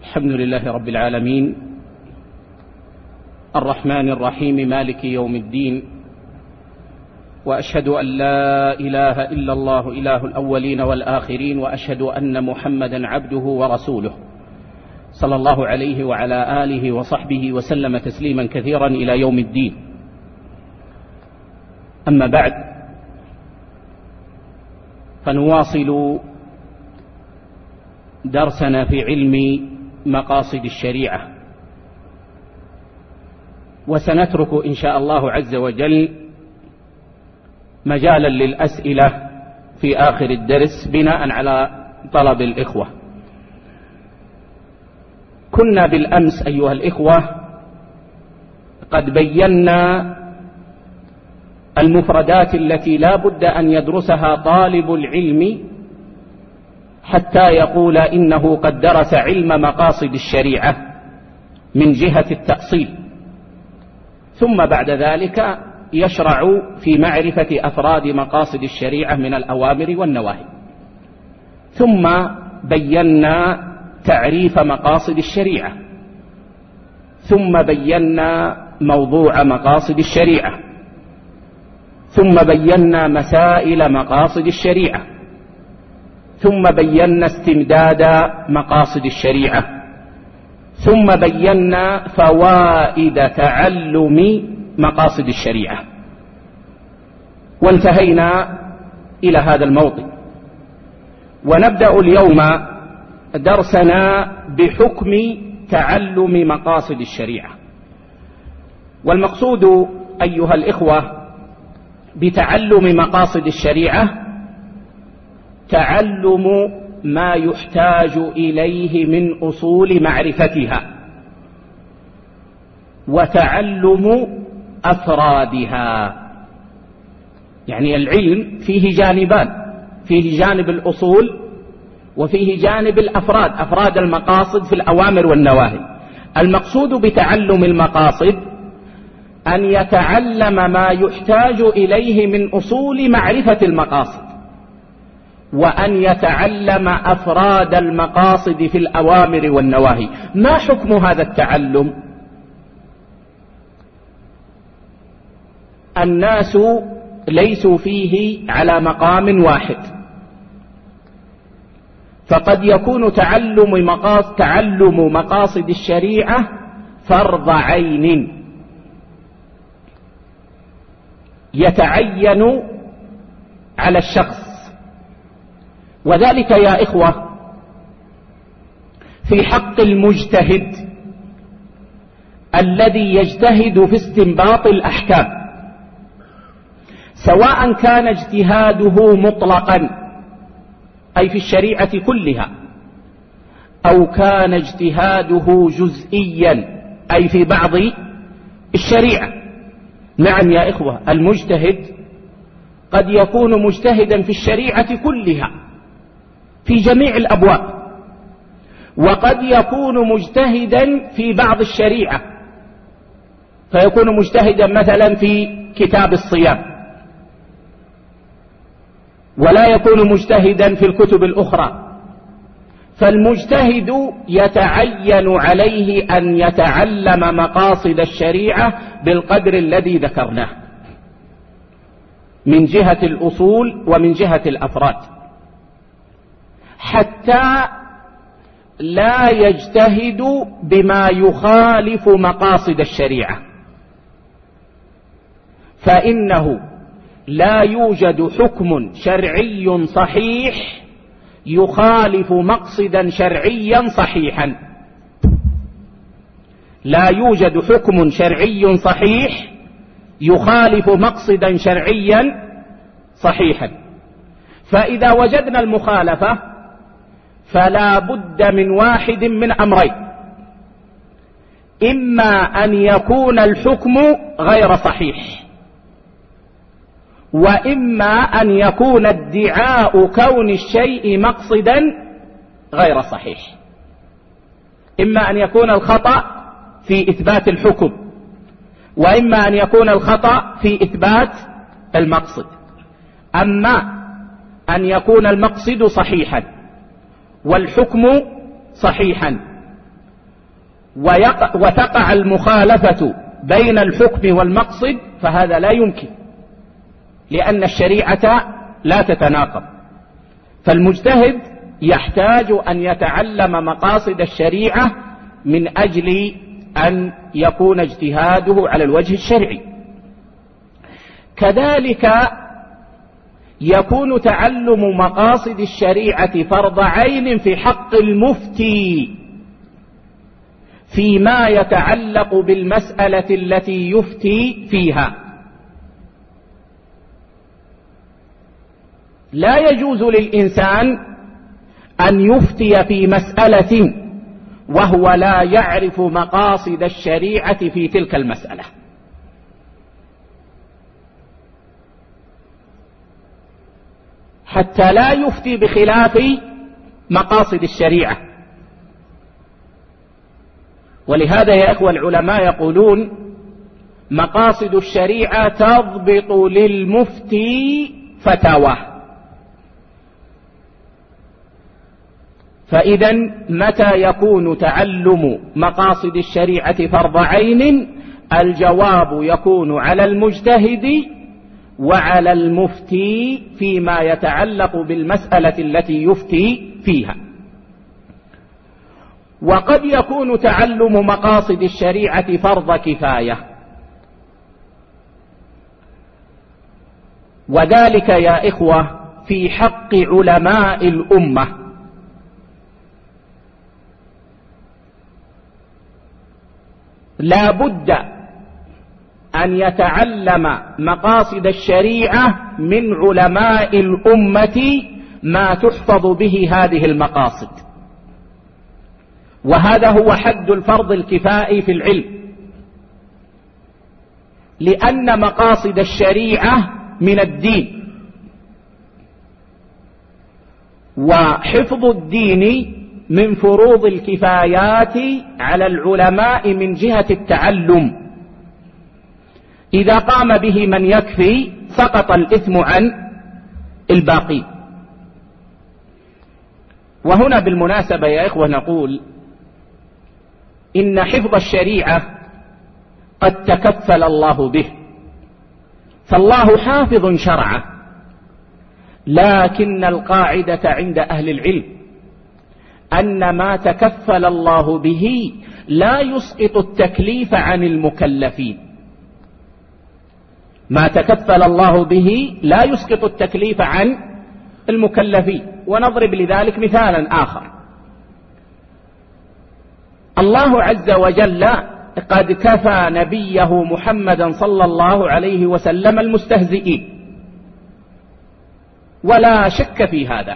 الحمد لله رب العالمين، الرحمن الرحيم، مالك يوم الدين، وأشهد أن لا إله إلا الله إله الأولين والآخرين، وأشهد أن محمدا عبده ورسوله صلى الله عليه وعلى آله وصحبه وسلم تسليما كثيرا إلى يوم الدين. أما بعد، فنواصل درسنا في علم مقاصد الشريعة، وسنترك إن شاء الله عز وجل مجالا للأسئلة في آخر الدرس بناء على طلب الإخوة. كنا بالأمس أيها الإخوة قد بينا المفردات التي لا بد أن يدرسها طالب العلم حتى يقول إنه قد درس علم مقاصد الشريعة من جهة التأصيل، ثم بعد ذلك يشرع في معرفة أفراد مقاصد الشريعة من الأوامر والنواهي. ثم بينا تعريف مقاصد الشريعة، ثم بينا موضوع مقاصد الشريعة، ثم بينا مسائل مقاصد الشريعة، ثم بينا استمداد مقاصد الشريعة، ثم بينا فوائد تعلم مقاصد الشريعة، وانتهينا إلى هذا الموطن. ونبدأ اليوم درسنا بحكم تعلم مقاصد الشريعة. والمقصود أيها الإخوة بتعلم مقاصد الشريعة تعلم ما يحتاج إليه من أصول معرفتها، وتعلم أفرادها. يعني العلم فيه جانبان، فيه جانب الأصول وفيه جانب الأفراد، أفراد المقاصد في الأوامر والنواهي. المقصود بتعلم المقاصد أن يتعلم ما يحتاج إليه من أصول معرفة المقاصد، وأن يتعلم أفراد المقاصد في الأوامر والنواهي. ما حكم هذا التعلم؟ الناس ليسوا فيه على مقام واحد، فقد يكون تعلم مقاصد الشريعة فرض عين يتعين على الشخص، وذلك يا إخوة في حق المجتهد الذي يجتهد في استنباط الأحكام، سواء كان اجتهاده مطلقا أي في الشريعة كلها، أو كان اجتهاده جزئيا أي في بعض الشريعة. نعم يا إخوة، المجتهد قد يكون مجتهدا في الشريعة كلها في جميع الأبواب، وقد يكون مجتهدا في بعض الشريعة، فيكون مجتهدا مثلا في كتاب الصيام، ولا يكون مجتهدا في الكتب الأخرى. فالمجتهد يتعين عليه أن يتعلم مقاصد الشريعة بالقدر الذي ذكرناه من جهة الأصول ومن جهة الأفراد، حتى لا يجتهد بما يخالف مقاصد الشريعة، فإنه لا يوجد حكم شرعي صحيح يخالف مقصدا شرعيا صحيحا. لا يوجد حكم شرعي صحيح يخالف مقصدا شرعيا صحيحا. فإذا وجدنا المخالفة فلا بد من واحد من أمرين: إما أن يكون الحكم غير صحيح، وإما أن يكون ادعاء كون الشيء مقصدا غير صحيح. إما أن يكون الخطأ في إثبات الحكم، وإما أن يكون الخطأ في إثبات المقصد. أما أن يكون المقصد صحيحا والحكم صحيحا وتقع المخالفة بين الحكم والمقصد، فهذا لا يمكن، لأن الشريعة لا تتناقض. فالمجتهد يحتاج أن يتعلم مقاصد الشريعة من أجل أن يكون اجتهاده على الوجه الشرعي. كذلك يكون تعلم مقاصد الشريعة فرض عين في حق المفتي فيما يتعلق بالمسألة التي يفتي فيها. لا يجوز للإنسان أن يفتي في مسألة وهو لا يعرف مقاصد الشريعة في تلك المسألة. حتى لا يفتي بخلاف مقاصد الشريعة. ولهذا يا إخوة العلماء يقولون مقاصد الشريعة تضبط للمفتي فتاواه. فإذا متى يكون تعلم مقاصد الشريعة فرض عين؟ الجواب يكون على المجتهد وعلى المفتي فيما يتعلق بالمسألة التي يفتي فيها. وقد يكون تعلم مقاصد الشريعة فرض كفاية، وذلك يا إخوة في حق علماء الأمة. لا بد أن يتعلم مقاصد الشريعة من علماء الأمة ما تحفظ به هذه المقاصد، وهذا هو حد الفرض الكفائي في العلم، لأن مقاصد الشريعة من الدين، وحفظ الدين من فروض الكفايات على العلماء من جهة التعلم. إذا قام به من يكفي سقط الإثم عن الباقي. وهنا بالمناسبة يا إخوة نقول إن حفظ الشريعة قد تكفل الله به، فالله حافظ شرعه، لكن القاعدة عند أهل العلم أن ما تكفل الله به لا يسقط التكليف عن المكلفين. ما تكفل الله به لا يسقط التكليف عن المكلفين. ونضرب لذلك مثالا آخر. الله عز وجل قد كفى نبيه محمدا صلى الله عليه وسلم المستهزئين، ولا شك في هذا،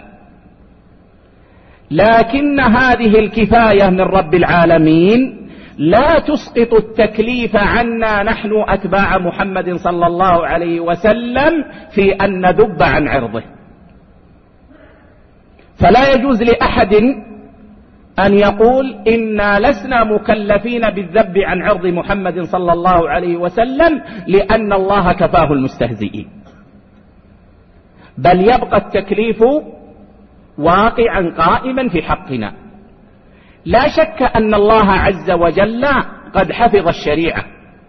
لكن هذه الكفاية من رب العالمين لا تسقط التكليف عنا نحن أتباع محمد صلى الله عليه وسلم في أن ندب عن عرضه. فلا يجوز لأحد أن يقول إنا لسنا مكلفين بالذب عن عرض محمد صلى الله عليه وسلم لأن الله كفاه المستهزئين، بل يبقى التكليف واقعا قائما في حقنا. لا شك أن الله عز وجل قد حفظ الشريعة،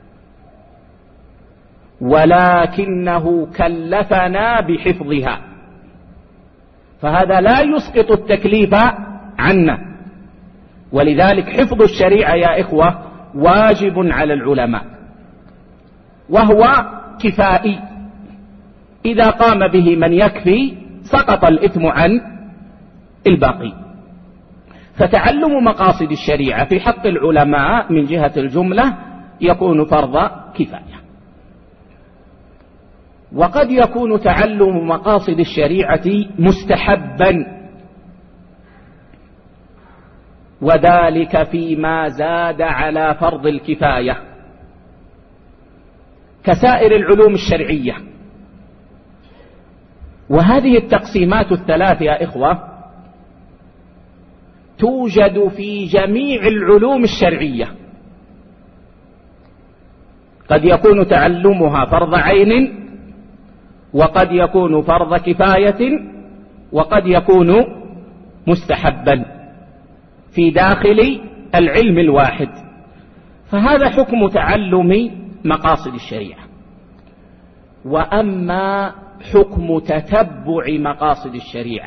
ولكنه كلفنا بحفظها، فهذا لا يسقط التكليف عنا. ولذلك حفظ الشريعة يا إخوة واجب على العلماء، وهو كفائي. إذا قام به من يكفي سقط الإثم عن الباقي. فتعلم مقاصد الشريعة في حق العلماء من جهة الجملة يكون فرض كفاية. وقد يكون تعلم مقاصد الشريعة مستحبا، وذلك فيما زاد على فرض الكفاية كسائر العلوم الشرعية. وهذه التقسيمات الثلاث يا إخوة توجد في جميع العلوم الشرعية. قد يكون تعلمها فرض عين، وقد يكون فرض كفاية، وقد يكون مستحبا في داخل العلم الواحد. فهذا حكم تعلم مقاصد الشريعة. وأما حكم تتبع مقاصد الشريعة،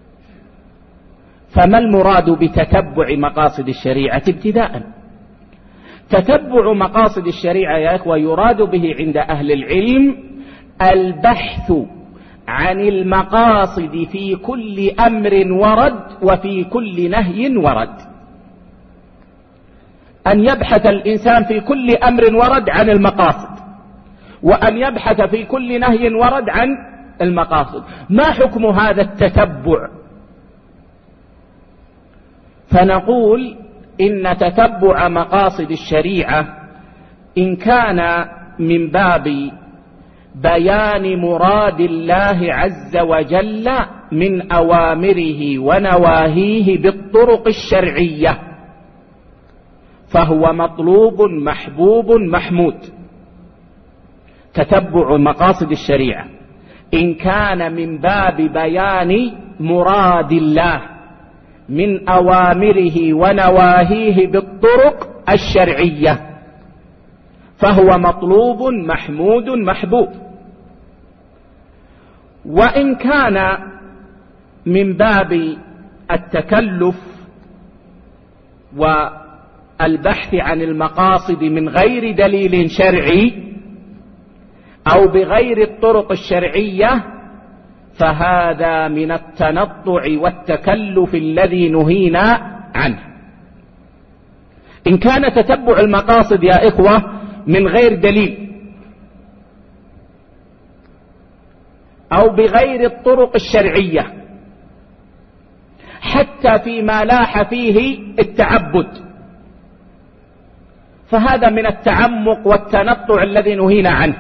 فما المراد بتتبع مقاصد الشريعة ابتداء؟ تتبع مقاصد الشريعة يا إخوة يراد به عند أهل العلم البحث عن المقاصد في كل أمر ورد وفي كل نهي ورد. أن يبحث الإنسان في كل أمر ورد عن المقاصد، وأن يبحث في كل نهي ورد عن المقاصد. ما حكم هذا التتبع؟ فنقول إن تتبع مقاصد الشريعة إن كان من باب بيان مراد الله عز وجل من أوامره ونواهيه بالطرق الشرعية فهو مطلوب محبوب محمود. تتبع مقاصد الشريعة إن كان من باب بيان مراد الله من أوامره ونواهيه بالطرق الشرعية فهو مطلوب محمود محبوب. وإن كان من باب التكلف والبحث عن المقاصد من غير دليل شرعي أو بغير الطرق الشرعية فهذا من التنطع والتكلف الذي نهينا عنه. إن كان تتبع المقاصد يا إخوة من غير دليل أو بغير الطرق الشرعية حتى فيما لاح فيه التعبد فهذا من التعمق والتنطع الذي نهينا عنه.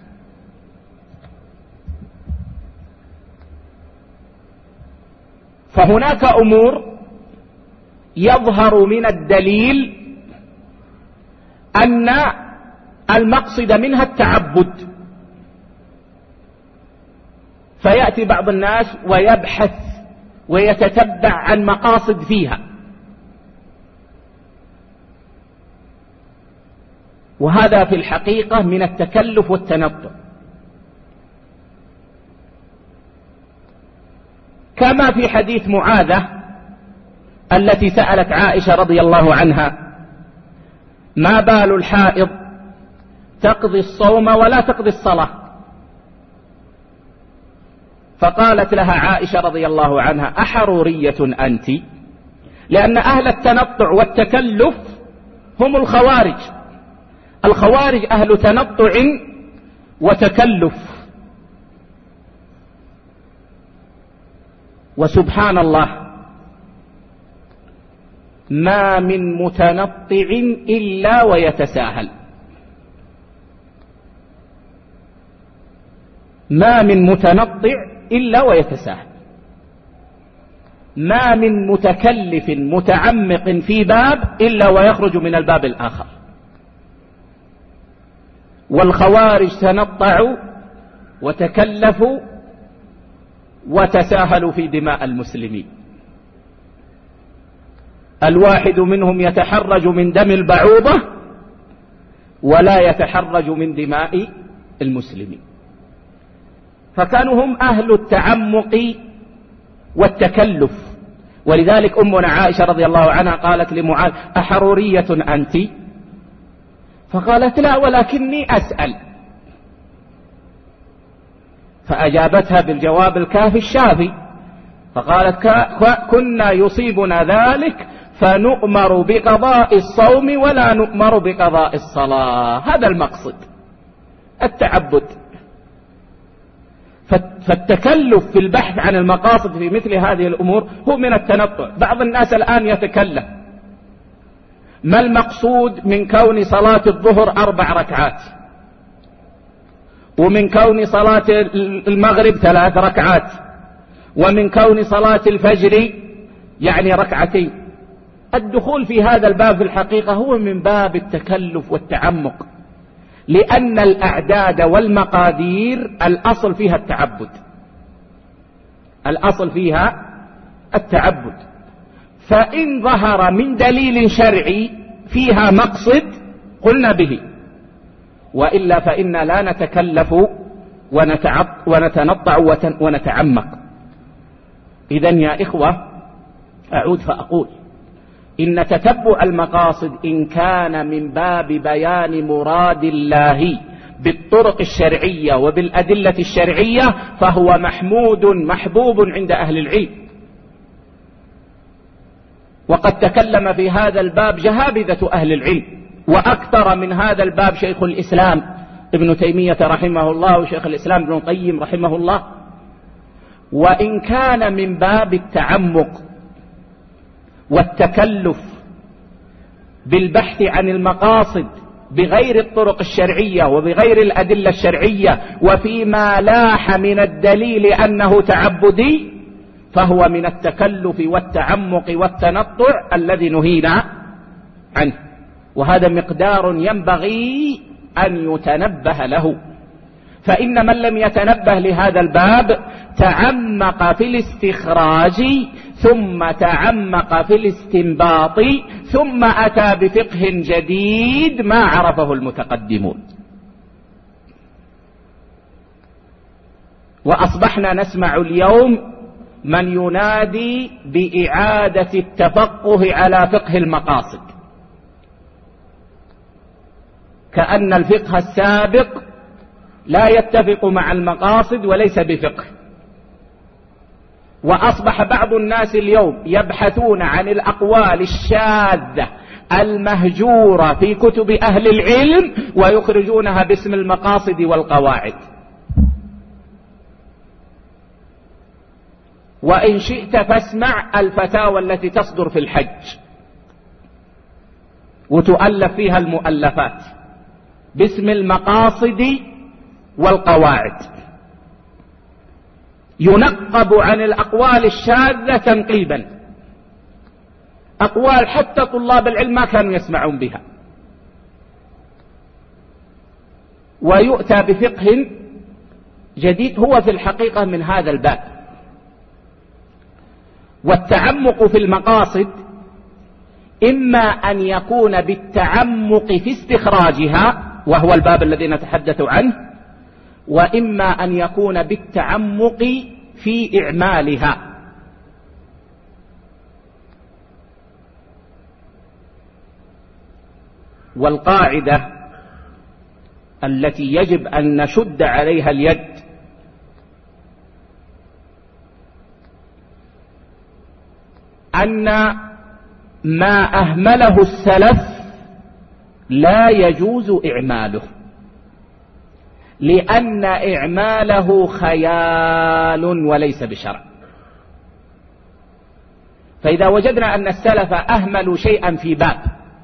فهناك أمور يظهر من الدليل أن المقصد منها التعبد، فيأتي بعض الناس ويبحث ويتتبع عن مقاصد فيها، وهذا في الحقيقة من التكلف والتنطع. كما في حديث معاذة التي سألت عائشة رضي الله عنها: ما بال الحائض تقضي الصوم ولا تقضي الصلاة؟ فقالت لها عائشة رضي الله عنها: أحرورية أنت؟ لأن أهل التنطع والتكلف هم الخوارج. الخوارج أهل تنطع وتكلف. وسبحان الله ما من متنطع إلا ويتساهل، ما من متنطع إلا ويتساهل، ما من متكلف متعمق في باب إلا ويخرج من الباب الآخر. والخوارج تنطعوا وتكلفوا وتساهلوا في دماء المسلمين. الواحد منهم يتحرج من دم البعوضة ولا يتحرج من دماء المسلمين. فكانوا هم أهل التعمق والتكلف. ولذلك أمنا عائشة رضي الله عنها قالت لمعاذ: أحرورية أنت؟ فقالت: لا، ولكني أسأل. فأجابتها بالجواب الكافي الشافي، فقالت: كنا يصيبنا ذلك فنؤمر بقضاء الصوم ولا نؤمر بقضاء الصلاة. هذا المقصد، التعبد. فالتكلف في البحث عن المقاصد في مثل هذه الأمور هو من التنطع. بعض الناس الآن يتكلم: ما المقصود من كون صلاة الظهر 4 ركعات، ومن كون صلاة المغرب 3 ركعات، ومن كون صلاة الفجر يعني 2 ركعتين؟ الدخول في هذا الباب في الحقيقة هو من باب التكلف والتعمق، لأن الأعداد والمقادير الأصل فيها التعبد، الأصل فيها التعبد. فإن ظهر من دليل شرعي فيها مقصد قلنا به، وإلا فإنا لا نتكلف ونتنطع ونتعمق. إذن يا إخوة أعود فأقول إن تتبع المقاصد إن كان من باب بيان مراد الله بالطرق الشرعية وبالأدلة الشرعية فهو محمود محبوب عند أهل العلم. وقد تكلم في هذا الباب جهابذة أهل العلم، وأكثر من هذا الباب شيخ الإسلام ابن تيمية رحمه الله وشيخ الإسلام ابن القيم رحمه الله. وإن كان من باب التعمق والتكلف بالبحث عن المقاصد بغير الطرق الشرعية وبغير الأدلة الشرعية وفيما لاح من الدليل أنه تعبدي فهو من التكلف والتعمق والتنطع الذي نهينا عنه، وهذا مقدار ينبغي أن يتنبه له. فإن من لم يتنبه لهذا الباب تعمق في الاستخراج ثم تعمق في الاستنباط ثم أتى بفقه جديد ما عرفه المتقدمون. وأصبحنا نسمع اليوم من ينادي بإعادة التفقه على فقه المقاصد، كأن الفقه السابق لا يتفق مع المقاصد وليس بفقه. وأصبح بعض الناس اليوم يبحثون عن الأقوال الشاذة المهجورة في كتب أهل العلم ويخرجونها باسم المقاصد والقواعد. وإن شئت فاسمع الفتاوى التي تصدر في الحج وتؤلف فيها المؤلفات باسم المقاصد والقواعد، ينقب عن الأقوال الشاذة تنقيبا، أقوال حتى طلاب العلم ما كانوا يسمعون بها، ويؤتى بفقه جديد هو في الحقيقة من هذا الباب. والتعمق في المقاصد إما أن يكون بالتعمق في استخراجها وهو الباب الذي نتحدث عنه، وإما أن يكون بالتعمق في إعمالها. والقاعدة التي يجب أن نشد عليها اليد أن ما أهمله السلف لا يجوز إعماله، لأن إعماله خيال وليس بشرع. فإذا وجدنا أن السلف أهملوا شيئا في باب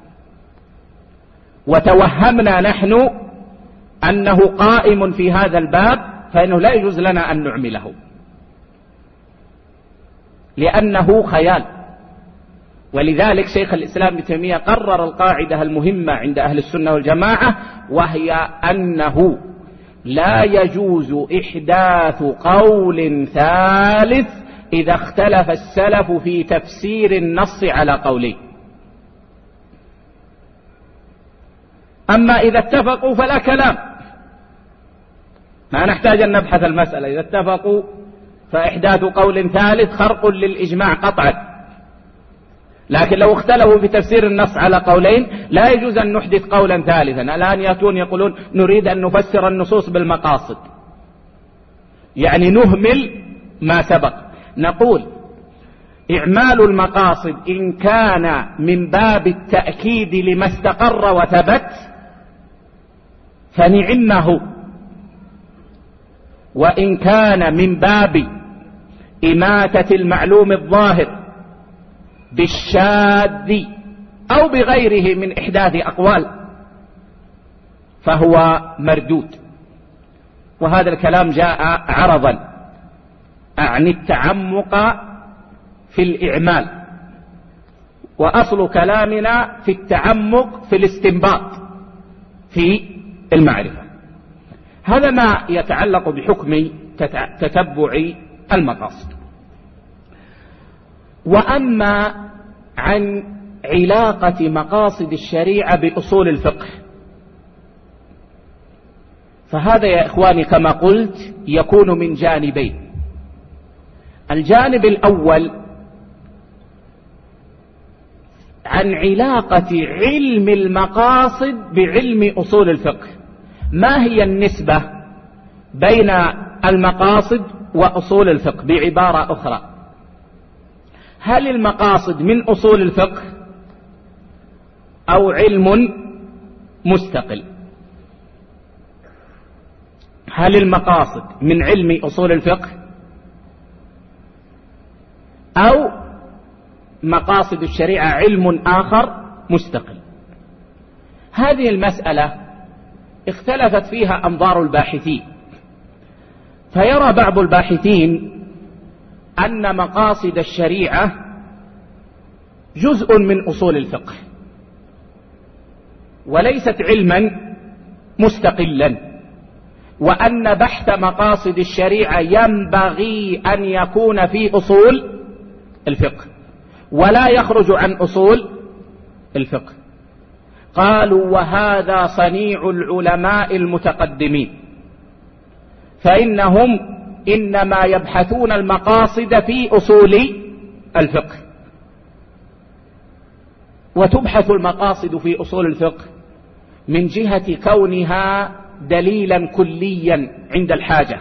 وتوهمنا نحن أنه قائم في هذا الباب فإنه لا يجوز لنا أن نعمله، لأنه خيال. ولذلك شيخ الإسلام ابن تيمية قرر القاعدة المهمة عند أهل السنة والجماعة، وهي أنه لا يجوز إحداث قول ثالث إذا اختلف السلف في تفسير النص على قولين. أما إذا اتفقوا فلا كلام، ما نحتاج أن نبحث المسألة. إذا اتفقوا فإحداث قول ثالث خرق للإجماع قطعا. لكن لو اختلفوا في تفسير النص على قولين لا يجوز أن نحدث قولا ثالثا. الآن يأتون يقولون نريد أن نفسر النصوص بالمقاصد، يعني نهمل ما سبق. نقول إعمال المقاصد إن كان من باب التأكيد لما استقر وثبت فنعمه، وإن كان من باب إماتة المعلوم الظاهر بالشاذ أو بغيره من إحداث أقوال فهو مردود. وهذا الكلام جاء عرضا عن التعمق في الإعمال، وأصل كلامنا في التعمق في الاستنباط في المعرفة. هذا ما يتعلق بحكم تتبع المقاصد. وأما عن علاقة مقاصد الشريعة بأصول الفقه فهذا يا إخواني كما قلت يكون من جانبين. الجانب الأول عن علاقة علم المقاصد بعلم أصول الفقه. ما هي النسبة بين المقاصد وأصول الفقه؟ بعبارة أخرى، هل المقاصد من أصول الفقه أو علم مستقل؟ هل المقاصد من علم أصول الفقه أو مقاصد الشريعة علم آخر مستقل؟ هذه المسألة اختلفت فيها أنظار الباحثين، فيرى بعض الباحثين أن مقاصد الشريعة جزء من أصول الفقه وليست علما مستقلا، وأن بحث مقاصد الشريعة ينبغي أن يكون في أصول الفقه ولا يخرج عن أصول الفقه. قالوا وهذا صنيع العلماء المتقدمين، فإنهم إنما يبحثون المقاصد في أصول الفقه، وتبحث المقاصد في أصول الفقه من جهة كونها دليلا كليا عند الحاجة،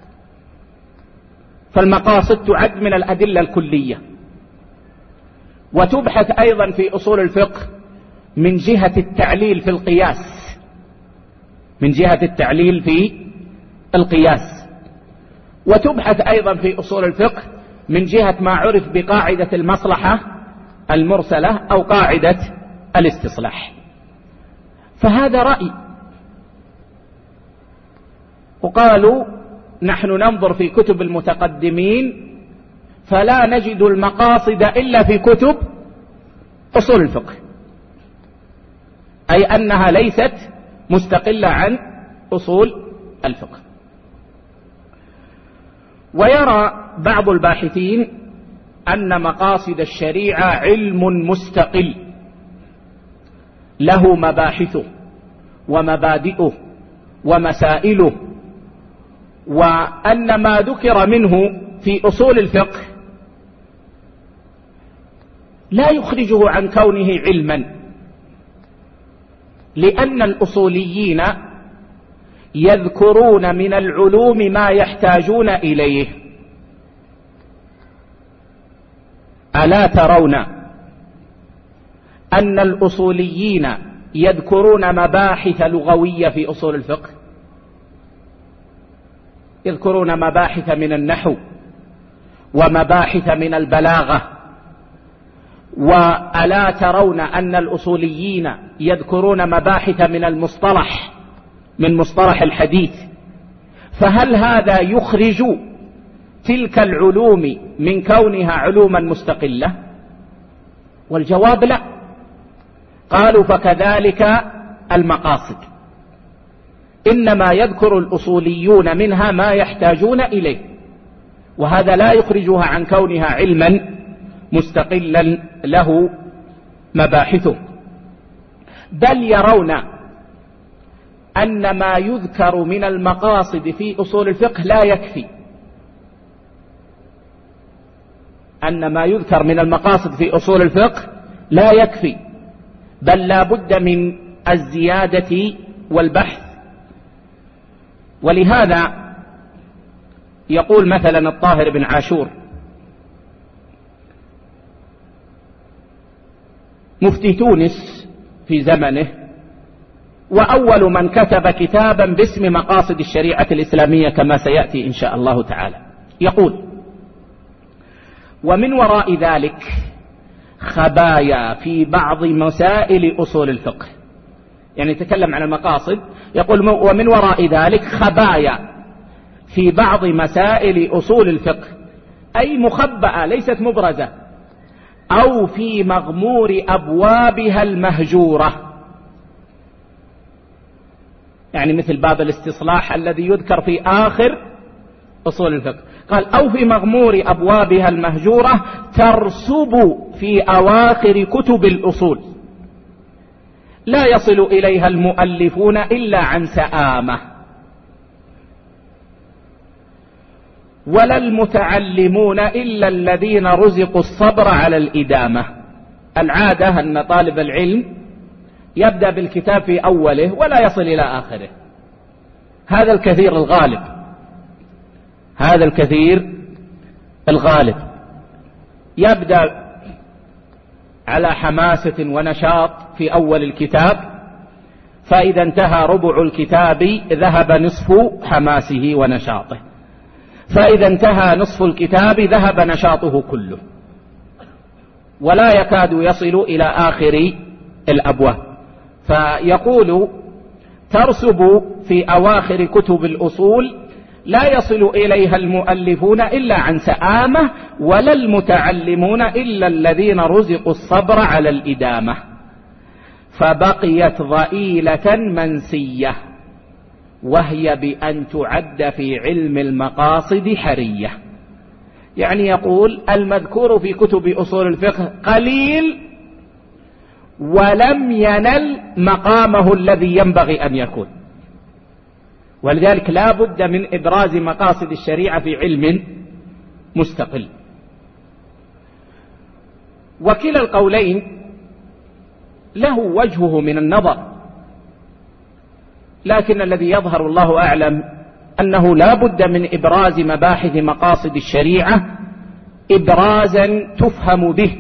فالمقاصد تعد من الأدلة الكلية. وتبحث أيضا في أصول الفقه من جهة التعليل في القياس، من جهة التعليل في القياس. وتبحث أيضا في أصول الفقه من جهة ما عرف بقاعدة المصلحة المرسلة أو قاعدة الاستصلاح. فهذا رأي. وقالوا نحن ننظر في كتب المتقدمين فلا نجد المقاصد إلا في كتب أصول الفقه، أي أنها ليست مستقلة عن أصول الفقه. ويرى بعض الباحثين أن مقاصد الشريعة علم مستقل له مباحثه ومبادئه ومسائله، وأن ما ذكر منه في أصول الفقه لا يخرجه عن كونه علما، لأن الأصوليين يذكرون من العلوم ما يحتاجون إليه. ألا ترون أن الأصوليين يذكرون مباحث لغوية في أصول الفقه؟ يذكرون مباحث من النحو ومباحث من البلاغة. وألا ترون أن الأصوليين يذكرون مباحث من المصطلح، من مصطلح الحديث؟ فهل هذا يخرج تلك العلوم من كونها علوما مستقلة؟ والجواب لا. قالوا فكذلك المقاصد، إنما يذكر الأصوليون منها ما يحتاجون إليه، وهذا لا يخرجها عن كونها علما مستقلا له مباحثه. بل يرون أن ما يذكر من المقاصد في أصول الفقه لا يكفي، أن ما يذكر من المقاصد في أصول الفقه لا يكفي، بل لا بد من الزيادة والبحث. ولهذا يقول مثلا الطاهر بن عاشور مفتي تونس في زمنه، وأول من كتب كتابا باسم مقاصد الشريعة الإسلامية كما سيأتي إن شاء الله تعالى، يقول: ومن وراء ذلك خبايا في بعض مسائل أصول الفقه. يعني يتكلم عن المقاصد، يقول: ومن وراء ذلك خبايا في بعض مسائل أصول الفقه، أي مخبأة ليست مبرزة، أو في مغمور أبوابها المهجورة. يعني مثل باب الاستصلاح الذي يذكر في آخر أصول الفقه، قال: أو في مغمور أبوابها المهجورة ترسب في أواخر كتب الأصول، لا يصل إليها المؤلفون إلا عن سآمة. ولا المتعلمون إلا الذين رزقوا الصبر على الإدامة. العادة أن طالب العلم يبدأ بالكتاب في أوله ولا يصل إلى آخره، هذا الكثير الغالب، هذا الكثير الغالب. يبدأ على حماسة ونشاط في أول الكتاب، فإذا انتهى ربع الكتاب ذهب نصف حماسه ونشاطه، فإذا انتهى نصف الكتاب ذهب نشاطه كله، ولا يكاد يصل إلى آخر الأبواب. فيقول ترسب في أواخر كتب الأصول لا يصل إليها المؤلفون إلا عن سآمة، ولا المتعلمون إلا الذين رزقوا الصبر على الإدامة، فبقيت ضئيلة منسية، وهي بأن تعد في علم المقاصد حرية. يعني يقول المذكور في كتب أصول الفقه قليل ولم ينل مقامه الذي ينبغي أن يكون، ولذلك لا بد من إبراز مقاصد الشريعة في علم مستقل. وكلا القولين له وجهه من النظر، لكن الذي يظهر الله أعلم أنه لا بد من إبراز مباحث مقاصد الشريعة إبرازا تفهم به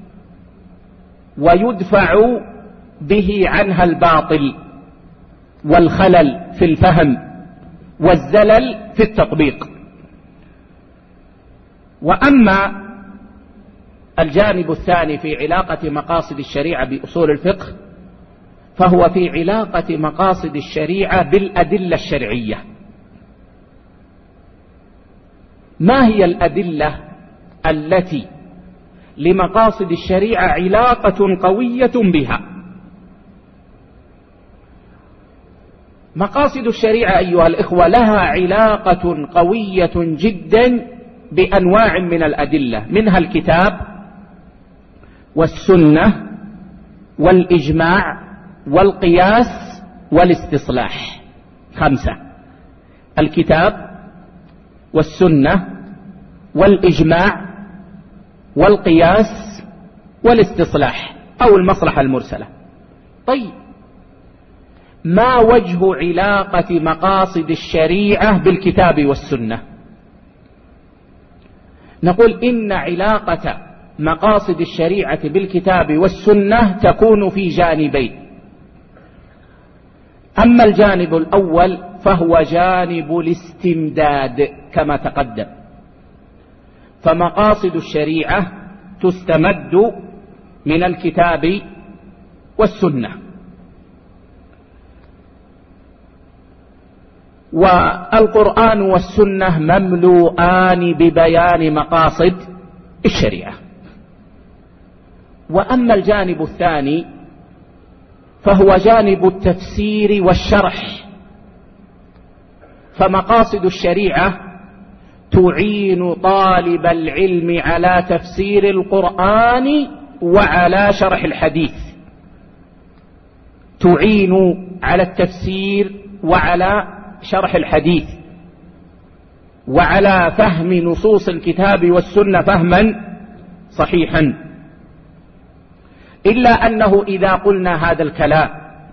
ويدفع به عنها الباطل والخلل في الفهم والزلل في التطبيق. وأما الجانب الثاني في علاقة مقاصد الشريعة بأصول الفقه، فهو في علاقة مقاصد الشريعة بالأدلة الشرعية. ما هي الأدلة التي لمقاصد الشريعة علاقة قوية بها؟ مقاصد الشريعة أيها الإخوة لها علاقة قوية جدا بأنواع من الأدلة، منها الكتاب والسنة والإجماع والقياس والاستصلاح. 5: الكتاب والسنة والإجماع والقياس والاستصلاح أو المصلحة المرسلة. طيب، ما وجه علاقة مقاصد الشريعة بالكتاب والسنة؟ نقول إن علاقة مقاصد الشريعة بالكتاب والسنة تكون في جانبين. أما الجانب الأول فهو جانب الاستمداد كما تقدم، فمقاصد الشريعة تستمد من الكتاب والسنة، والقرآن والسنة مملوءان ببيان مقاصد الشريعة. وأما الجانب الثاني فهو جانب التفسير والشرح، فمقاصد الشريعة تعين طالب العلم على تفسير القرآن وعلى شرح الحديث، تعين على التفسير وعلى شرح الحديث وعلى فهم نصوص الكتاب والسنة فهما صحيحا. إلا أنه إذا قلنا هذا الكلام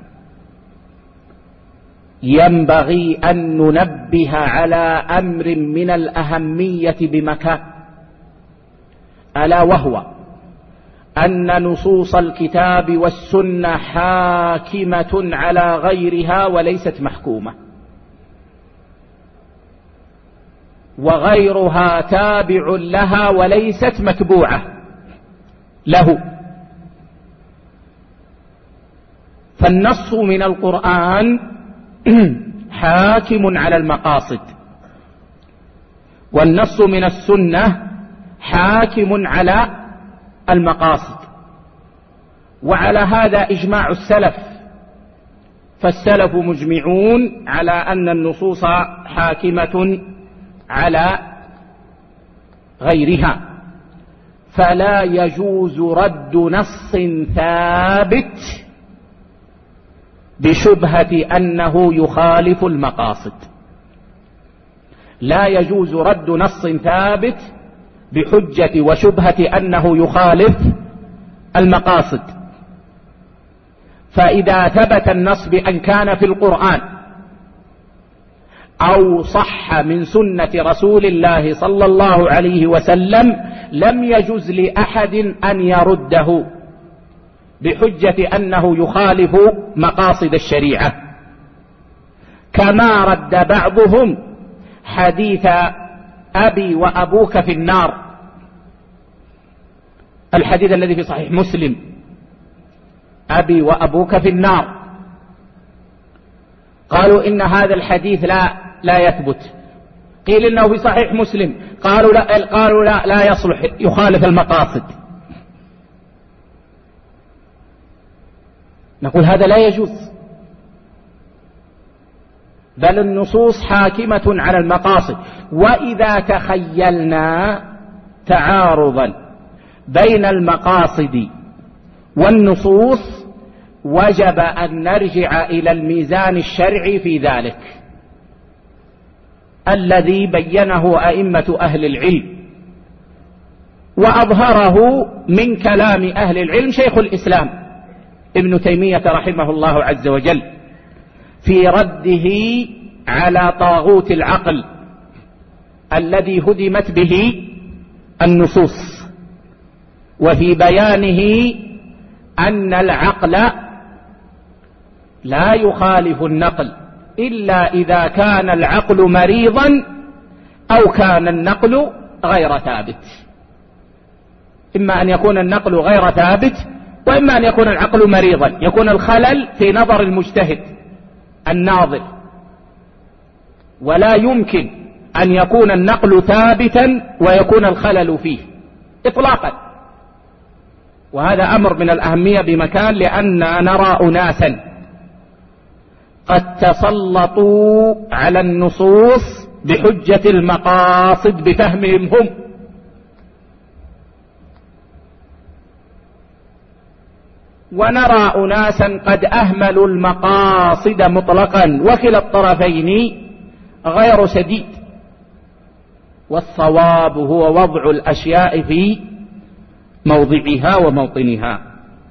ينبغي أن ننبه على أمر من الأهمية بمكان، ألا وهو أن نصوص الكتاب والسنة حاكمة على غيرها وليست محكومة، وغيرها تابع لها وليست متبوعة له. فالنص من القرآن حاكم على المقاصد، والنص من السنة حاكم على المقاصد، وعلى هذا إجماع السلف، فالسلف مجمعون على أن النصوص حاكمة على غيرها، فلا يجوز رد نص ثابت بشبهة أنه يخالف المقاصد. لا يجوز رد نص ثابت بحجة وشبهة أنه يخالف المقاصد. فإذا ثبت النص بأن كان في القرآن أو صح من سنة رسول الله صلى الله عليه وسلم لم يجوز لأحد أن يرده بحجة أنه يخالف مقاصد الشريعة، كما رد بعضهم حديث أبي وأبوك في النار، الحديث الذي في صحيح مسلم، أبي وأبوك في النار. قالوا إن هذا الحديث لا يثبت. قيل إنه في صحيح مسلم، قالوا لا يصلح، يخالف المقاصد. نقول هذا لا يجوز، بل النصوص حاكمة على المقاصد. وإذا تخيلنا تعارضا بين المقاصد والنصوص وجب أن نرجع إلى الميزان الشرعي في ذلك الذي بينه أئمة أهل العلم، وأظهره من كلام أهل العلم شيخ الإسلام ابن تيمية رحمه الله عز وجل في رده على طاغوت العقل الذي هدمت به النصوص، وفي بيانه أن العقل لا يخالف النقل إلا إذا كان العقل مريضا أو كان النقل غير ثابت. إما أن يكون النقل غير ثابت، وإما أن يكون العقل مريضا، يكون الخلل في نظر المجتهد الناظر، ولا يمكن أن يكون النقل ثابتا ويكون الخلل فيه إطلاقا. وهذا أمر من الأهمية بمكان، لأننا نرى أناسا قد تسلطوا على النصوص بحجة المقاصد بفهمهم هم، ونرى أناسا قد أهملوا المقاصد مطلقا، وكلا الطرفين غير سديد. والصواب هو وضع الأشياء في موضعها وموطنها.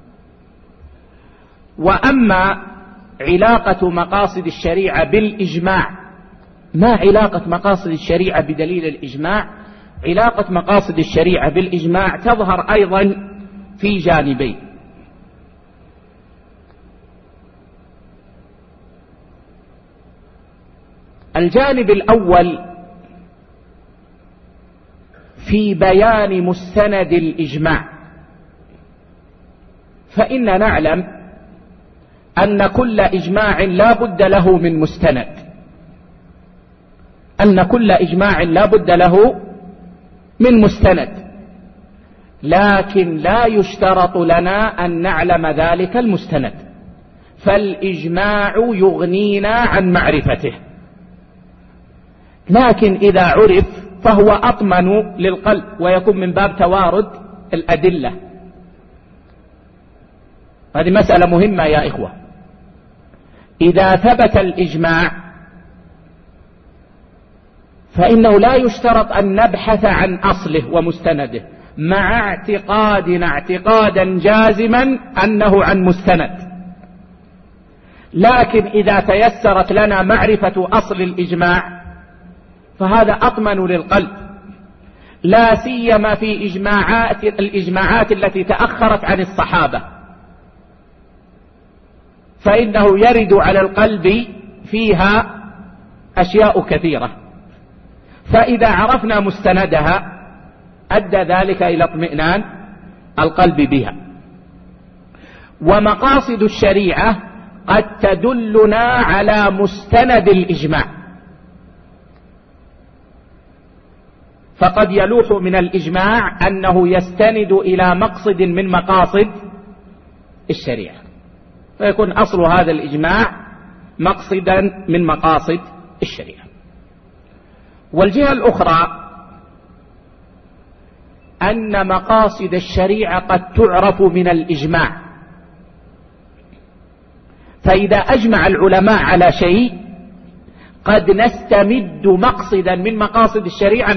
وأما علاقة مقاصد الشريعة بالإجماع، ما علاقة مقاصد الشريعة بدليل الإجماع؟ علاقة مقاصد الشريعة بالإجماع تظهر أيضا في جانبين. الجانب الأول في بيان مستند الإجماع، فإننا نعلم أن كل إجماع لا بد له من مستند، أن كل إجماع لا بد له من مستند، لكن لا يشترط لنا أن نعلم ذلك المستند، فالإجماع يغنينا عن معرفته. لكن إذا عرف فهو أطمن للقلب ويكون من باب توارد الأدلة. هذه مسألة مهمة يا إخوة. إذا ثبت الإجماع فإنه لا يشترط أن نبحث عن أصله ومستنده، مع اعتقادا جازما أنه عن مستند. لكن إذا تيسرت لنا معرفة أصل الإجماع فهذا أطمن للقلب، لا سيما في الإجماعات التي تأخرت عن الصحابة، فإنه يرد على القلب فيها أشياء كثيرة. فإذا عرفنا مستندها أدى ذلك إلى اطمئنان القلب بها. ومقاصد الشريعة قد تدلنا على مستند الإجماع، فقد يلوح من الإجماع أنه يستند إلى مقصد من مقاصد الشريعة، فيكون أصل هذا الإجماع مقصدا من مقاصد الشريعة. والجهة الأخرى أن مقاصد الشريعة قد تعرف من الإجماع، فإذا أجمع العلماء على شيء قد نستمد مقصدا من مقاصد الشريعة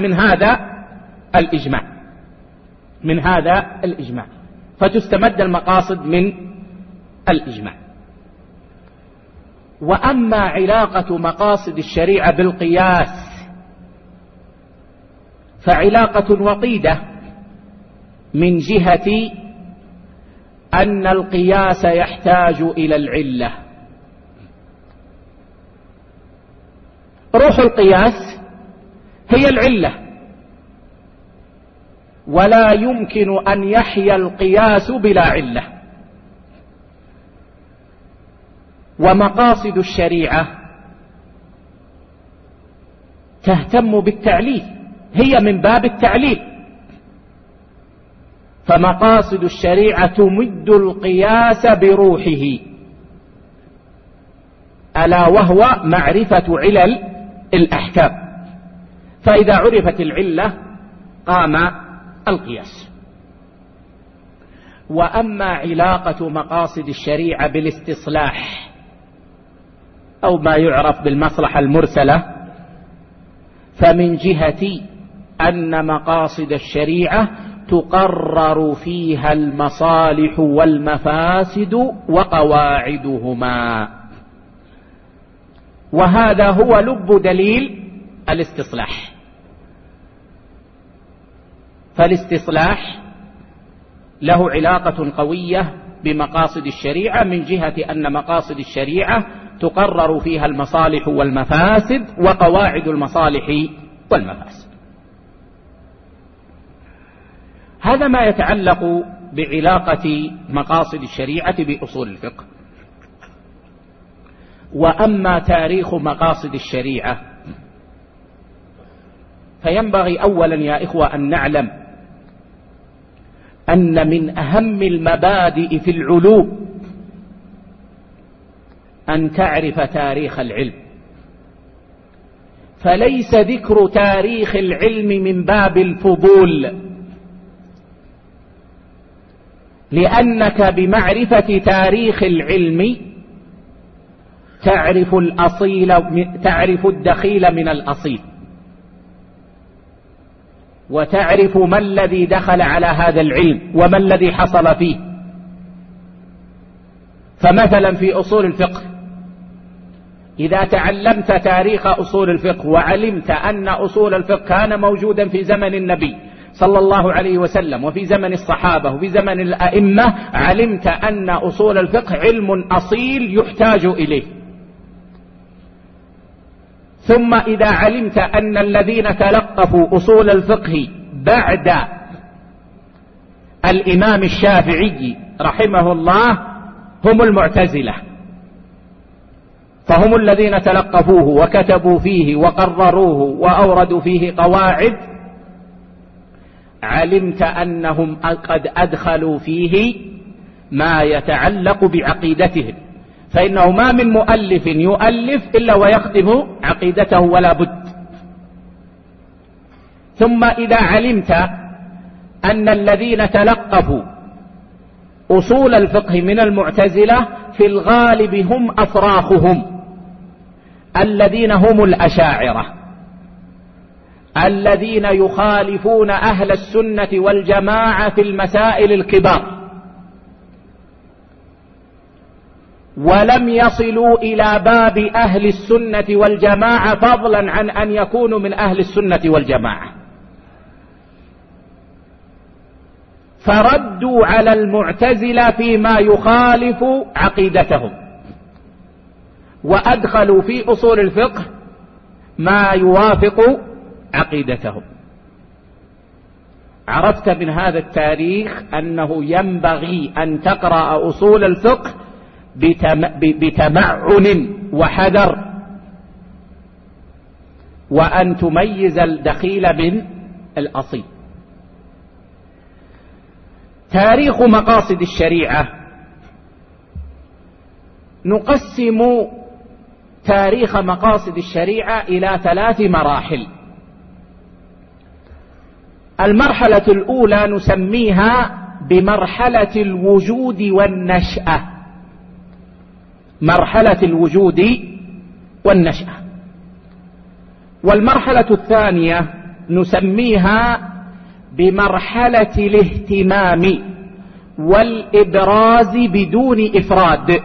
من هذا الإجماع فتستمد المقاصد من الإجماع. وأما علاقة مقاصد الشريعة بالقياس فعلاقة وطيدة، من جهة أن القياس يحتاج إلى العلة. روح القياس هي العلة، ولا يمكن أن يحيا القياس بلا علة. ومقاصد الشريعة تهتم بالتعليل، هي من باب التعليل، فمقاصد الشريعة تمد القياس بروحه، ألا وهو معرفة علل الأحكام، فإذا عرفت العلة قام القياس. وأما علاقة مقاصد الشريعة بالاستصلاح أو ما يعرف بالمصلحة المرسلة، فمن جهة أن مقاصد الشريعة تقرر فيها المصالح والمفاسد وقواعدهما، وهذا هو لب دليل الاستصلاح. فالاستصلاح له علاقة قوية بمقاصد الشريعة، من جهة أن مقاصد الشريعة تقرر فيها المصالح والمفاسد وقواعد المصالح والمفاسد. هذا ما يتعلق بعلاقة مقاصد الشريعة بأصول الفقه. وأما تاريخ مقاصد الشريعة فينبغي أولا يا إخوة أن نعلم أن من أهم المبادئ في العلوم أن تعرف تاريخ العلم، فليس ذكر تاريخ العلم من باب الفضول، لأنك بمعرفة تاريخ العلم تعرف الدخيل من الأصيل، وتعرف ما الذي دخل على هذا العلم وما الذي حصل فيه. فمثلا في أصول الفقه، إذا تعلمت تاريخ أصول الفقه وعلمت أن أصول الفقه كان موجودا في زمن النبي صلى الله عليه وسلم وفي زمن الصحابة وفي زمن الأئمة، علمت أن أصول الفقه علم أصيل يحتاج إليه. ثم إذا علمت أن الذين تلقفوا أصول الفقه بعد الإمام الشافعي رحمه الله هم المعتزلة، فهم الذين تلقفوه وكتبوا فيه وقرروه وأوردوا فيه قواعد، علمت أنهم قد أدخلوا فيه ما يتعلق بعقيدتهم، فإنه ما من مؤلف يؤلف إلا ويخدم عقيدته ولا بد. ثم إذا علمت أن الذين تلقفوا أصول الفقه من المعتزلة في الغالب هم أفراخهم الذين هم الأشاعرة، الذين يخالفون أهل السنة والجماعة في المسائل الكبار، ولم يصلوا إلى باب أهل السنة والجماعة فضلا عن أن يكونوا من أهل السنة والجماعة، فردوا على المعتزلة فيما يخالف عقيدتهم، وأدخلوا في أصول الفقه ما يوافق عقيدتهم. عرفت من هذا التاريخ أنه ينبغي أن تقرأ أصول الفقه بتمعن وحذر، وأن تميز الدخيل من الأصيل. تاريخ مقاصد الشريعة نقسم تاريخ مقاصد الشريعة إلى 3 مراحل. المرحلة الأولى نسميها بمرحلة الوجود والنشأة، مرحلة الوجود والنشأة. والمرحلة الثانية نسميها بمرحلة الاهتمام والإبراز بدون إفراد.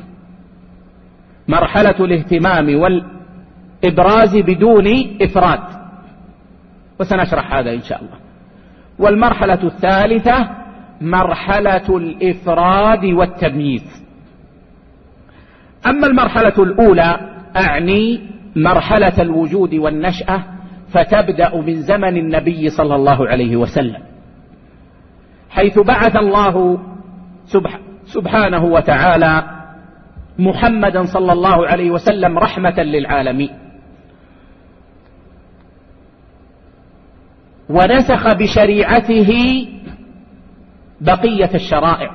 مرحلة الاهتمام والإبراز بدون إفراد، وسنشرح هذا إن شاء الله. والمرحلة الثالثة مرحلة الإفراد والتمييز. أما المرحلة الأولى أعني مرحلة الوجود والنشأة، فتبدأ من زمن النبي صلى الله عليه وسلم، حيث بعث الله سبحانه وتعالى محمدا صلى الله عليه وسلم رحمة للعالمين، ونسخ بشريعته بقية الشرائع،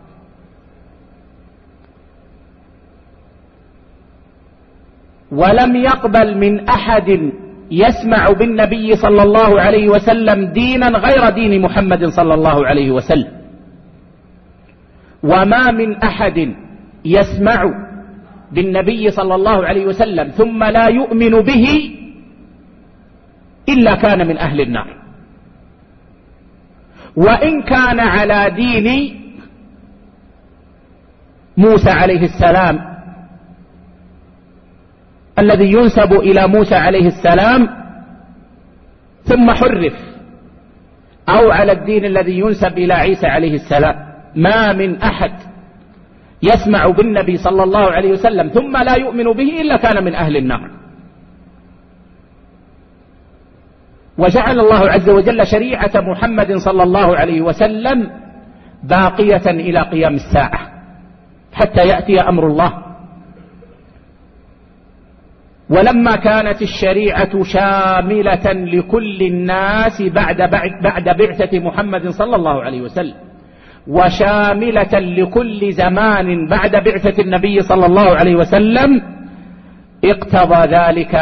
ولم يقبل من أحد يسمع بالنبي صلى الله عليه وسلم دينا غير دين محمد صلى الله عليه وسلم. وما من أحد يسمع بالنبي صلى الله عليه وسلم ثم لا يؤمن به إلا كان من أهل النار، وإن كان على دين موسى عليه السلام الذي ينسب إلى موسى عليه السلام ثم حرف، أو على الدين الذي ينسب إلى عيسى عليه السلام. ما من أحد يسمع بالنبي صلى الله عليه وسلم ثم لا يؤمن به إلا كان من أهل النار. وجعل الله عز وجل شريعة محمد صلى الله عليه وسلم باقية إلى قيام الساعة حتى يأتي أمر الله. ولما كانت الشريعة شاملة لكل الناس بعد بعثة محمد صلى الله عليه وسلم، وشاملة لكل زمان بعد بعثة النبي صلى الله عليه وسلم، اقتضى ذلك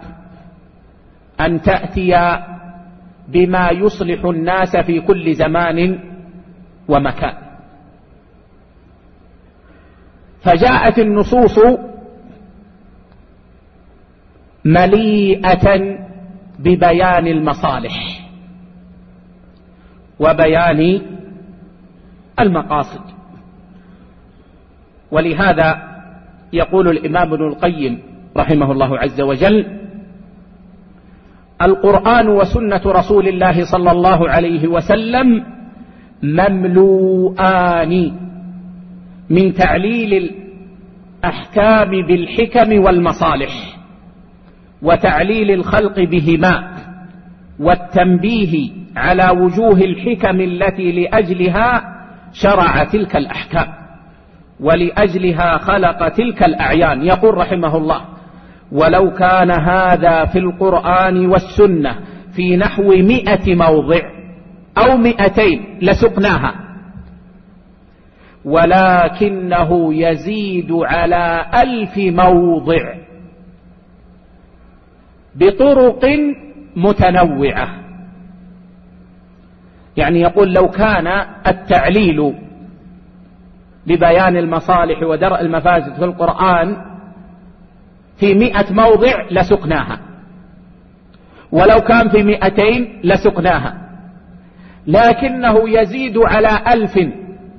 أن تأتي بما يصلح الناس في كل زمان ومكان. فجاءت النصوص مليئة ببيان المصالح وبيان المقاصد. ولهذا يقول الإمام ابن القيم رحمه الله عز وجل: القرآن وسنة رسول الله صلى الله عليه وسلم مملوءان من تعليل الأحكام بالحكم والمصالح، وتعليل الخلق بهما، والتنبيه على وجوه الحكم التي لأجلها شرع تلك الأحكام ولأجلها خلق تلك الأعيان. يقول رحمه الله: ولو كان هذا في القرآن والسنة في نحو 100 موضع أو 200 لسقناها، ولكنه يزيد على 1000 موضع بطرق متنوعة. يعني يقول لو كان التعليل ببيان المصالح ودرء المفاسد في القرآن في 100 موضع لسقناها، ولو كان في 200 لسقناها، لكنه يزيد على 1000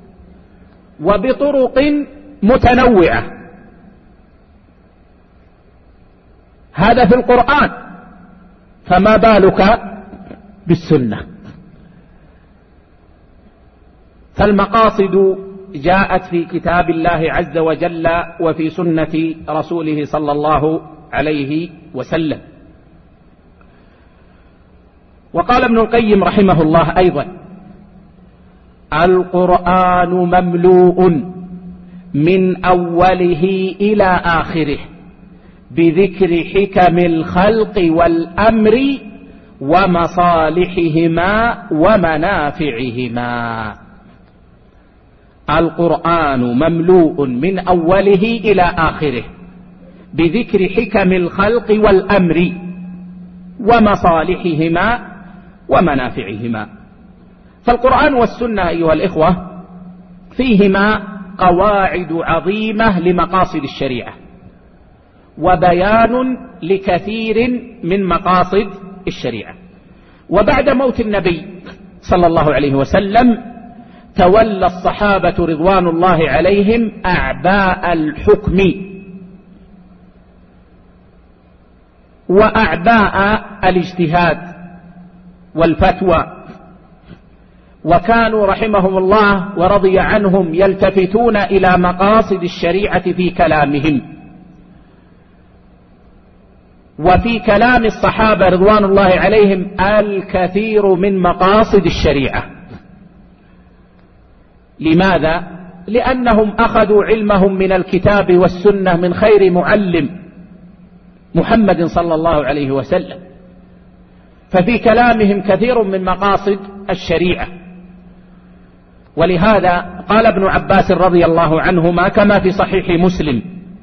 وبطرق متنوعة. هذا في القرآن، فما بالك بالسنة؟ فالمقاصد جاءت في كتاب الله عز وجل وفي سنة رسوله صلى الله عليه وسلم. وقال ابن القيم رحمه الله أيضا: القرآن مملوء من أوله إلى آخره بذكر حكم الخلق والأمر ومصالحهما ومنافعهما. القرآن مملوء من أوله إلى آخره بذكر حكم الخلق والأمر ومصالحهما ومنافعهما. فالقرآن والسنة أيها الإخوة فيهما قواعد عظيمة لمقاصد الشريعة، وبيان لكثير من مقاصد الشريعة. وبعد موت النبي صلى الله عليه وسلم تولى الصحابة رضوان الله عليهم أعباء الحكم وأعباء الاجتهاد والفتوى، وكانوا رحمهم الله ورضي عنهم يلتفتون إلى مقاصد الشريعة في كلامهم. وفي كلام الصحابة رضوان الله عليهم الكثير من مقاصد الشريعة. لماذا؟ لأنهم أخذوا علمهم من الكتاب والسنة من خير معلم محمد صلى الله عليه وسلم، ففي كلامهم كثير من مقاصد الشريعة. ولهذا قال ابن عباس رضي الله عنهما كما في صحيح مسلم: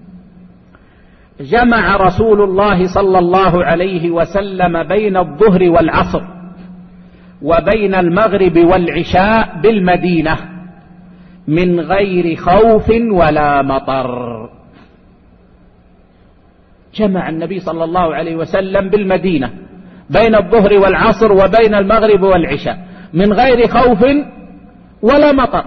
جمع رسول الله صلى الله عليه وسلم بين الظهر والعصر وبين المغرب والعشاء بالمدينة من غير خوف ولا مطر. جمع النبي صلى الله عليه وسلم بالمدينة بين الظهر والعصر وبين المغرب والعشاء من غير خوف ولا مطر.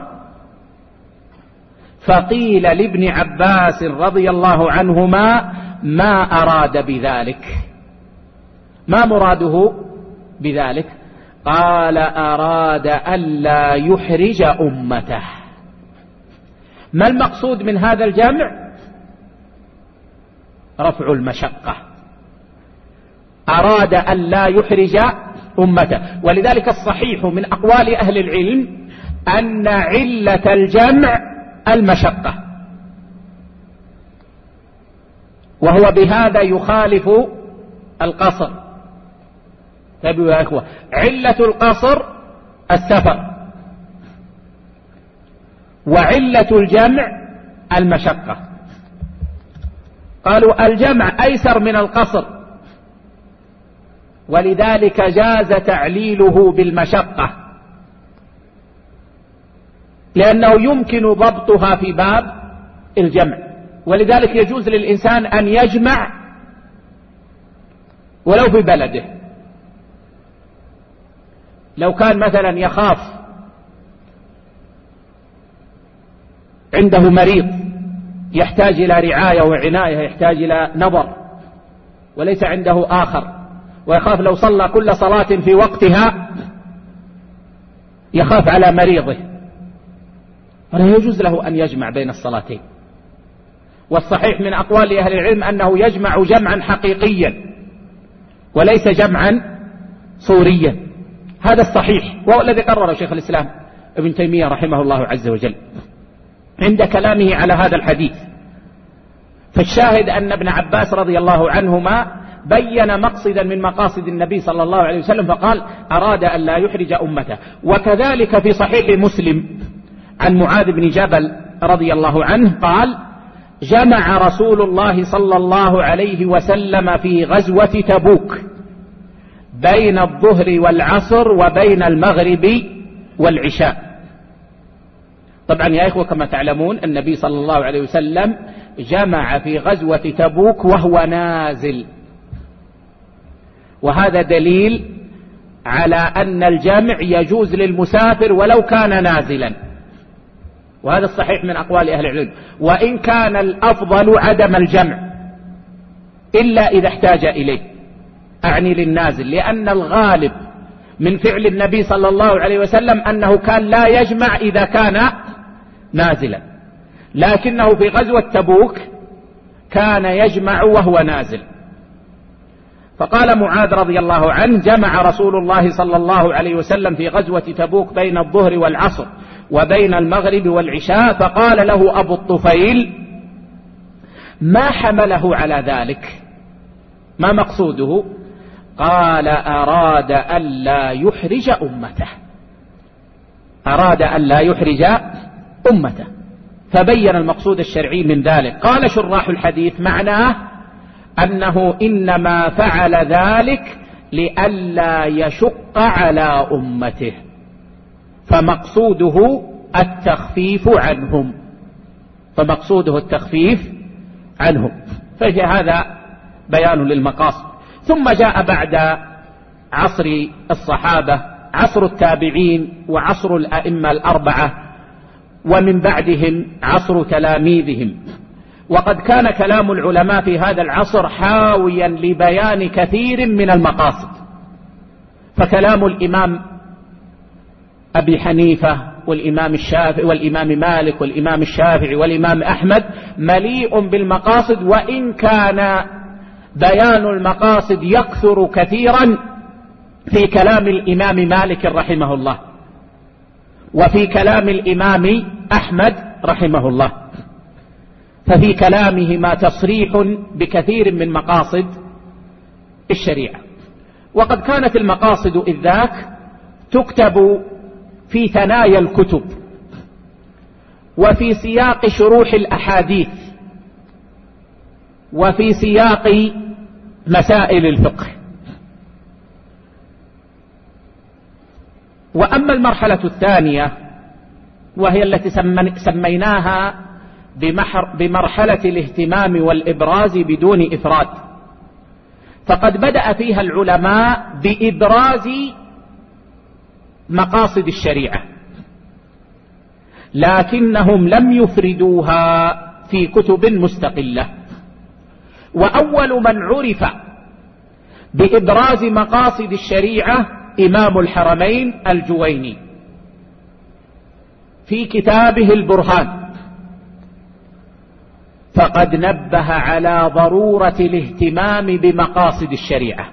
فقيل لابن عباس رضي الله عنهما: ما أراد بذلك؟ ما مراده بذلك؟ قال: أراد ألا يحرج أمته. ما المقصود من هذا الجمع؟ رفع المشقة. أراد ألا يحرج أمته. ولذلك الصحيح من أقوال أهل العلم أن علة الجمع المشقة، وهو بهذا يخالف القصر. تابعوا يا إخوة، علة القصر السفر، وعلة الجمع المشقة. قالوا الجمع أيسر من القصر، ولذلك جاز تعليله بالمشقة، لأنه يمكن ضبطها في باب الجمع. ولذلك يجوز للإنسان أن يجمع ولو في بلده. لو كان مثلا يخاف عنده مريض يحتاج إلى رعاية وعناية، يحتاج إلى نظر، وليس عنده آخر، ويخاف لو صلى كل صلاة في وقتها يخاف على مريضه، فلا يجوز له أن يجمع بين الصلاتين. والصحيح من أقوال أهل العلم أنه يجمع جمعا حقيقيا وليس جمعا صوريا. هذا الصحيح، وهو الذي قرره شيخ الإسلام ابن تيمية رحمه الله عز وجل عند كلامه على هذا الحديث. فالشاهد أن ابن عباس رضي الله عنهما بين مقصدا من مقاصد النبي صلى الله عليه وسلم فقال: أراد أن لا يحرج أمته. وكذلك في صحيح مسلم عن معاذ بن جبل رضي الله عنه قال: جمع رسول الله صلى الله عليه وسلم في غزوة تبوك بين الظهر والعصر وبين المغرب والعشاء. طبعا يا إخوة كما تعلمون النبي صلى الله عليه وسلم جمع في غزوة تبوك وهو نازل، وهذا دليل على أن الجمع يجوز للمسافر ولو كان نازلا، وهذا الصحيح من أقوال أهل العلم. وإن كان الأفضل عدم الجمع إلا إذا احتاج إليه، أعني للنازل، لأن الغالب من فعل النبي صلى الله عليه وسلم أنه كان لا يجمع إذا كان نازلا، لكنه في غزوة تبوك كان يجمع وهو نازل. فقال معاذ رضي الله عنه: جمع رسول الله صلى الله عليه وسلم في غزوة تبوك بين الظهر والعصر وبين المغرب والعشاء. فقال له أبو الطفيل: ما حمله على ذلك؟ ما مقصوده؟ قال: أراد ألا يحرج أمته. أراد ألا يحرج أمته. فبين المقصود الشرعي من ذلك. قال شراح الحديث: معناه أنه إنما فعل ذلك لئلا يشق على أمته، فمقصوده التخفيف عنهم. فهذا بيان للمقاصد. ثم جاء بعد عصر الصحابة عصر التابعين وعصر الأئمة الأربعة، ومن بعدهم عصر تلاميذهم. وقد كان كلام العلماء في هذا العصر حاويا لبيان كثير من المقاصد، فكلام الإمام أبي حنيفة والإمام الشافعي والإمام مالك والإمام الشافعي والإمام أحمد مليء بالمقاصد، وإن كان بيان المقاصد يكثر كثيرا في كلام الإمام مالك رحمه الله وفي كلام الإمام أحمد رحمه الله، ففي كلامهما تصريح بكثير من مقاصد الشريعة. وقد كانت المقاصد إذ ذاك تكتب في ثنايا الكتب وفي سياق شروح الأحاديث وفي سياق مسائل الفقه. وأما المرحلة الثانية وهي التي سميناها بمرحلة الاهتمام والإبراز بدون إفراد، فقد بدأ فيها العلماء بإبراز مقاصد الشريعة، لكنهم لم يفردوها في كتب مستقلة. وأول من عرف بإبراز مقاصد الشريعة إمام الحرمين الجويني في كتابه البرهان، فقد نبه على ضرورة الاهتمام بمقاصد الشريعة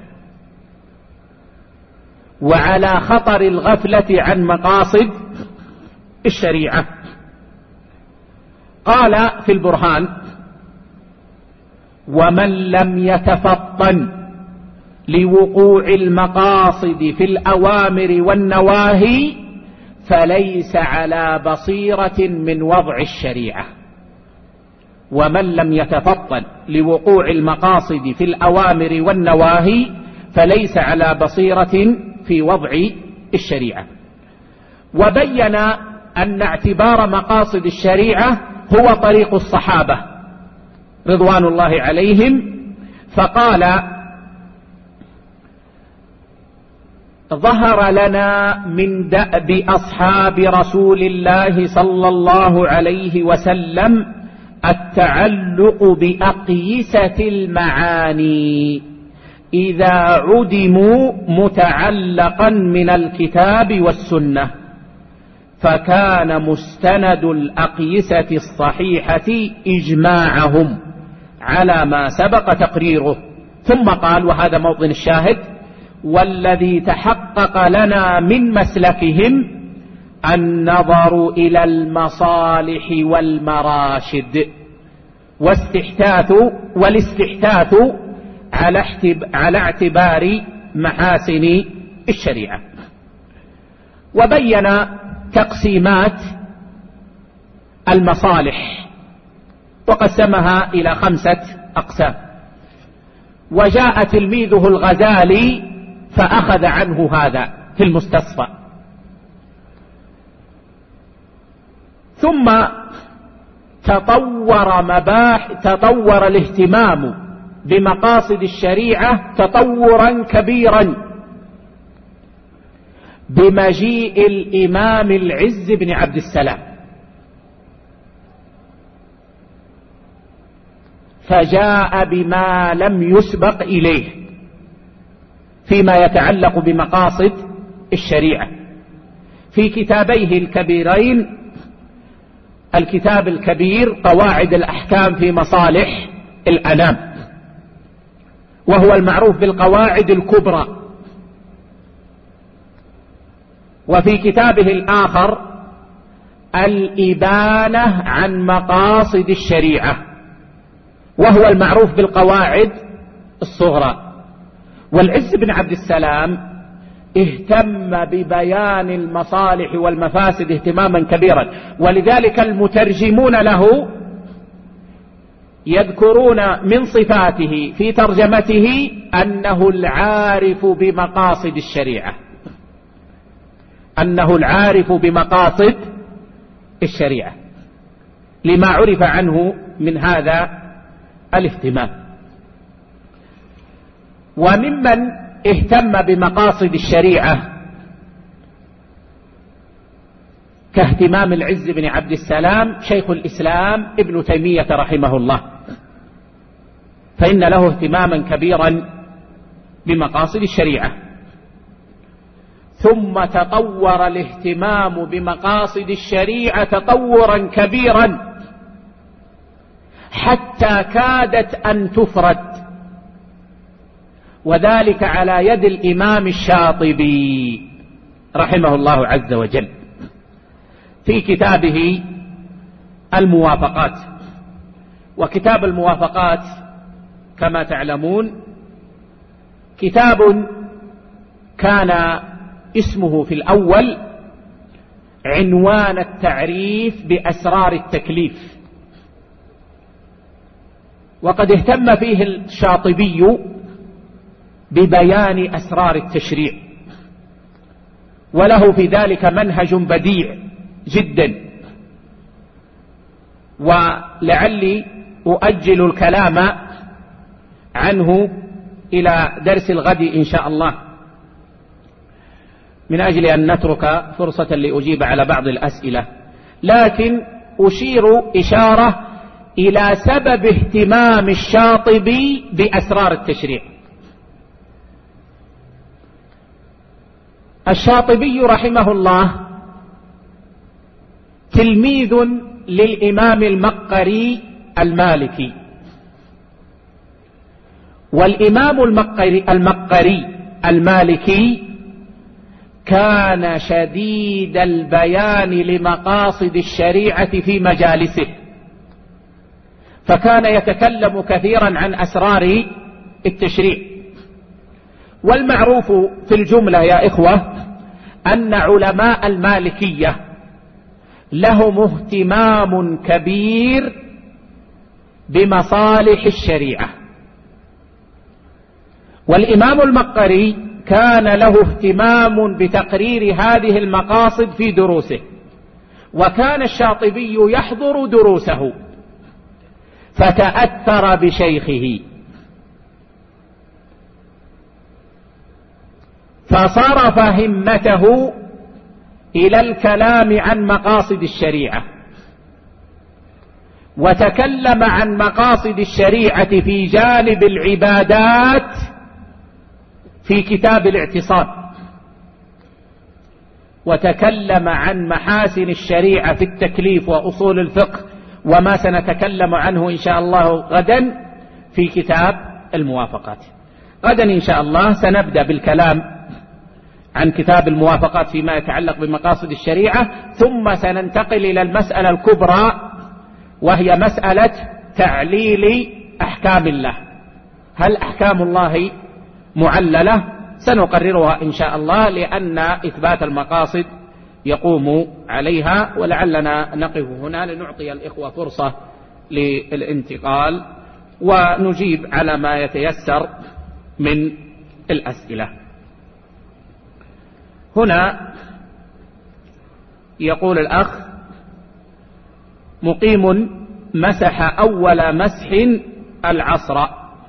وعلى خطر الغفلة عن مقاصد الشريعة. قال في البرهان: ومن لم يتفطن لوقوع المقاصد في الأوامر والنواهي فليس على بصيرة من وضع الشريعة. ومن لم يتفطن لوقوع المقاصد في الأوامر والنواهي فليس على بصيرة في وضع الشريعة. وبين أن اعتبار مقاصد الشريعة هو طريق الصحابة رضوان الله عليهم، فقال: ظهر لنا من دأب أصحاب رسول الله صلى الله عليه وسلم التعلق بأقيسة المعاني إذا عدموا متعلقا من الكتاب والسنة، فكان مستند الأقيسة الصحيحة إجماعهم على ما سبق تقريره. ثم قال، وهذا موطن الشاهد: والذي تحقق لنا من مسلكهم النظر إلى المصالح والمراشد والاستحداث على اعتبار محاسن الشريعة. وبين تقسيمات المصالح وقسمها إلى 5 أقسام. وجاء تلميذه الغزالي فأخذ عنه هذا في المستصفى. ثم تطور الاهتمام بمقاصد الشريعة تطورا كبيرا بمجيء الإمام العز بن عبد السلام، فجاء بما لم يسبق إليه فيما يتعلق بمقاصد الشريعة في كتابيه الكبيرين: الكتاب الكبير قواعد الأحكام في مصالح الأنام، وهو المعروف بالقواعد الكبرى. وفي كتابه الآخر الإبانة عن مقاصد الشريعة، وهو المعروف بالقواعد الصغرى. والعز بن عبد السلام اهتم ببيان المصالح والمفاسد اهتماما كبيرا، ولذلك المترجمون له يذكرون من صفاته في ترجمته أنه العارف بمقاصد الشريعة، أنه العارف بمقاصد الشريعة، لما عرف عنه من هذا الاهتمام. وممن اهتم بمقاصد الشريعة كاهتمام العز بن عبد السلام شيخ الإسلام ابن تيمية رحمه الله، فإن له اهتماما كبيرا بمقاصد الشريعة. ثم تطور الاهتمام بمقاصد الشريعة تطورا كبيرا حتى كادت أن تفرد، وذلك على يد الإمام الشاطبي رحمه الله عز وجل في كتابه الموافقات. وكتاب الموافقات كما تعلمون كتاب كان اسمه في الأول عنوان التعريف بأسرار التكليف، وقد اهتم فيه الشاطبي ببيان أسرار التشريع، وله في ذلك منهج بديع جدا. ولعلي أؤجل الكلام عنه إلى درس الغد إن شاء الله، من أجل أن نترك فرصة لأجيب على بعض الأسئلة، لكن أشير إشارة إلى سبب اهتمام الشاطبي بأسرار التشريع. الشاطبي رحمه الله تلميذ للإمام المقري المالكي، والإمام المقري المالكي كان شديد البيان لمقاصد الشريعة في مجالسه، فكان يتكلم كثيرا عن أسرار التشريع. والمعروف في الجملة يا إخوة أن علماء المالكية لهم اهتمام كبير بمصالح الشريعة، والإمام المقري كان له اهتمام بتقرير هذه المقاصد في دروسه، وكان الشاطبي يحضر دروسه فتأثر بشيخه، فصرف همته إلى الكلام عن مقاصد الشريعة، وتكلم عن مقاصد الشريعة في جانب العبادات في كتاب الاعتصام، وتكلم عن محاسن الشريعة في التكليف وأصول الفقه، وما سنتكلم عنه إن شاء الله غدا في كتاب الموافقات. غدا إن شاء الله سنبدأ بالكلام عن كتاب الموافقات فيما يتعلق بمقاصد الشريعة، ثم سننتقل إلى المسألة الكبرى وهي مسألة تعليل أحكام الله. هل أحكام الله معللة؟ سنقررها إن شاء الله، لأن إثبات المقاصد يقوم عليها. ولعلنا نقف هنا لنعطي الإخوة فرصة للانتقال ونجيب على ما يتيسر من الأسئلة. هنا يقول الأخ: مقيم مسح أول مسح العصر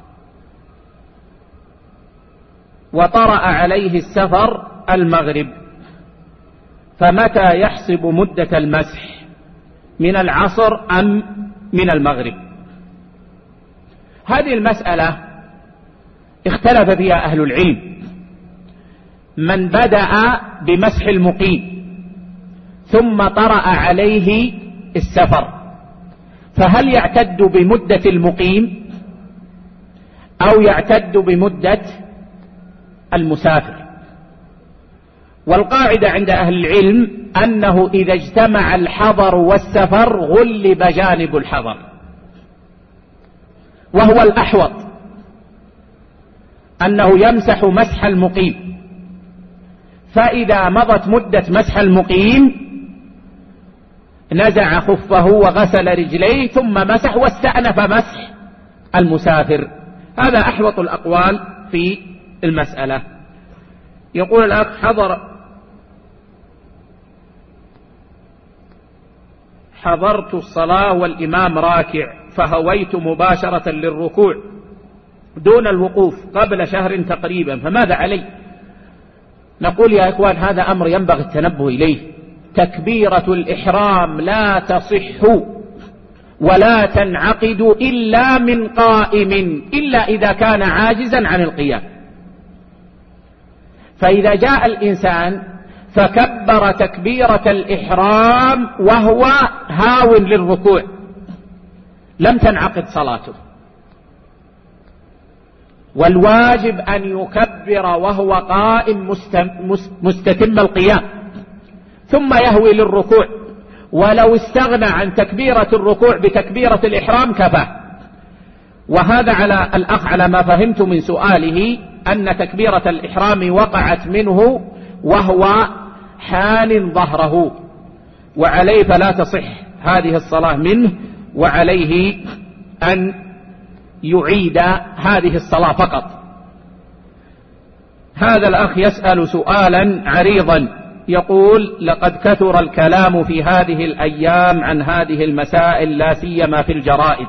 وطرأ عليه السفر المغرب، فمتى يحسب مدة المسح، من العصر أم من المغرب؟ هذه المسألة اختلف فيها أهل العلم، من بدأ بمسح المقيم ثم طرأ عليه السفر، فهل يعتد بمدة المقيم أو يعتد بمدة المسافر؟ والقاعدة عند أهل العلم أنه إذا اجتمع الحضر والسفر غلب جانب الحضر، وهو الأحوط أنه يمسح مسح المقيم، فإذا مضت مدة مسح المقيم نزع خفه وغسل رجليه ثم مسح واستأنف مسح المسافر. هذا أحوط الأقوال في المسألة. يقول الأخ: حضرت الصلاة والإمام راكع فهويت مباشرة للركوع دون الوقوف قبل شهر تقريبا، فماذا علي؟ نقول يا إخوان هذا أمر ينبغي التنبه إليه. تكبيرة الإحرام لا تصح ولا تنعقد إلا من قائم، إلا إذا كان عاجزا عن القيام. فإذا جاء الإنسان فكبر تكبيرة الإحرام وهو هاو للركوع لم تنعقد صلاته، والواجب أن يكبر وهو قائم مستتم القيام ثم يهوي للركوع، ولو استغنى عن تكبيرة الركوع بتكبيرة الإحرام كفاه. وهذا على الأخ على ما فهمت من سؤاله أن تكبيرة الإحرام وقعت منه وهو حان ظهره، وعليه فلا تصح هذه الصلاة منه، وعليه أن يعيد هذه الصلاة فقط. هذا الأخ يسأل سؤالا عريضا يقول: لقد كثر الكلام في هذه الأيام عن هذه المسائل لا سيما في الجرائد،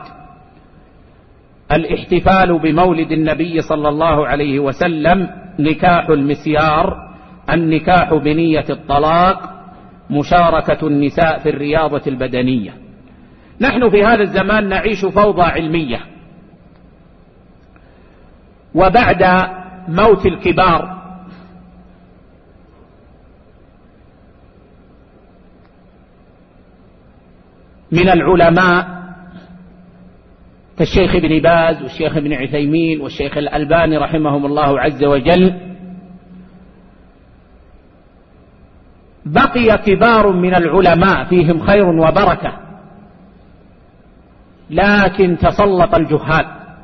الاحتفال بمولد النبي صلى الله عليه وسلم، نكاح المسيار، النكاح بنية الطلاق، مشاركة النساء في الرياضة البدنية. نحن في هذا الزمان نعيش فوضى علمية، وبعد موت الكبار من العلماء كالشيخ ابن باز والشيخ ابن عثيمين والشيخ الألباني رحمهم الله عز وجل، بقي كبار من العلماء فيهم خير وبركة، لكن تسلط الجهال،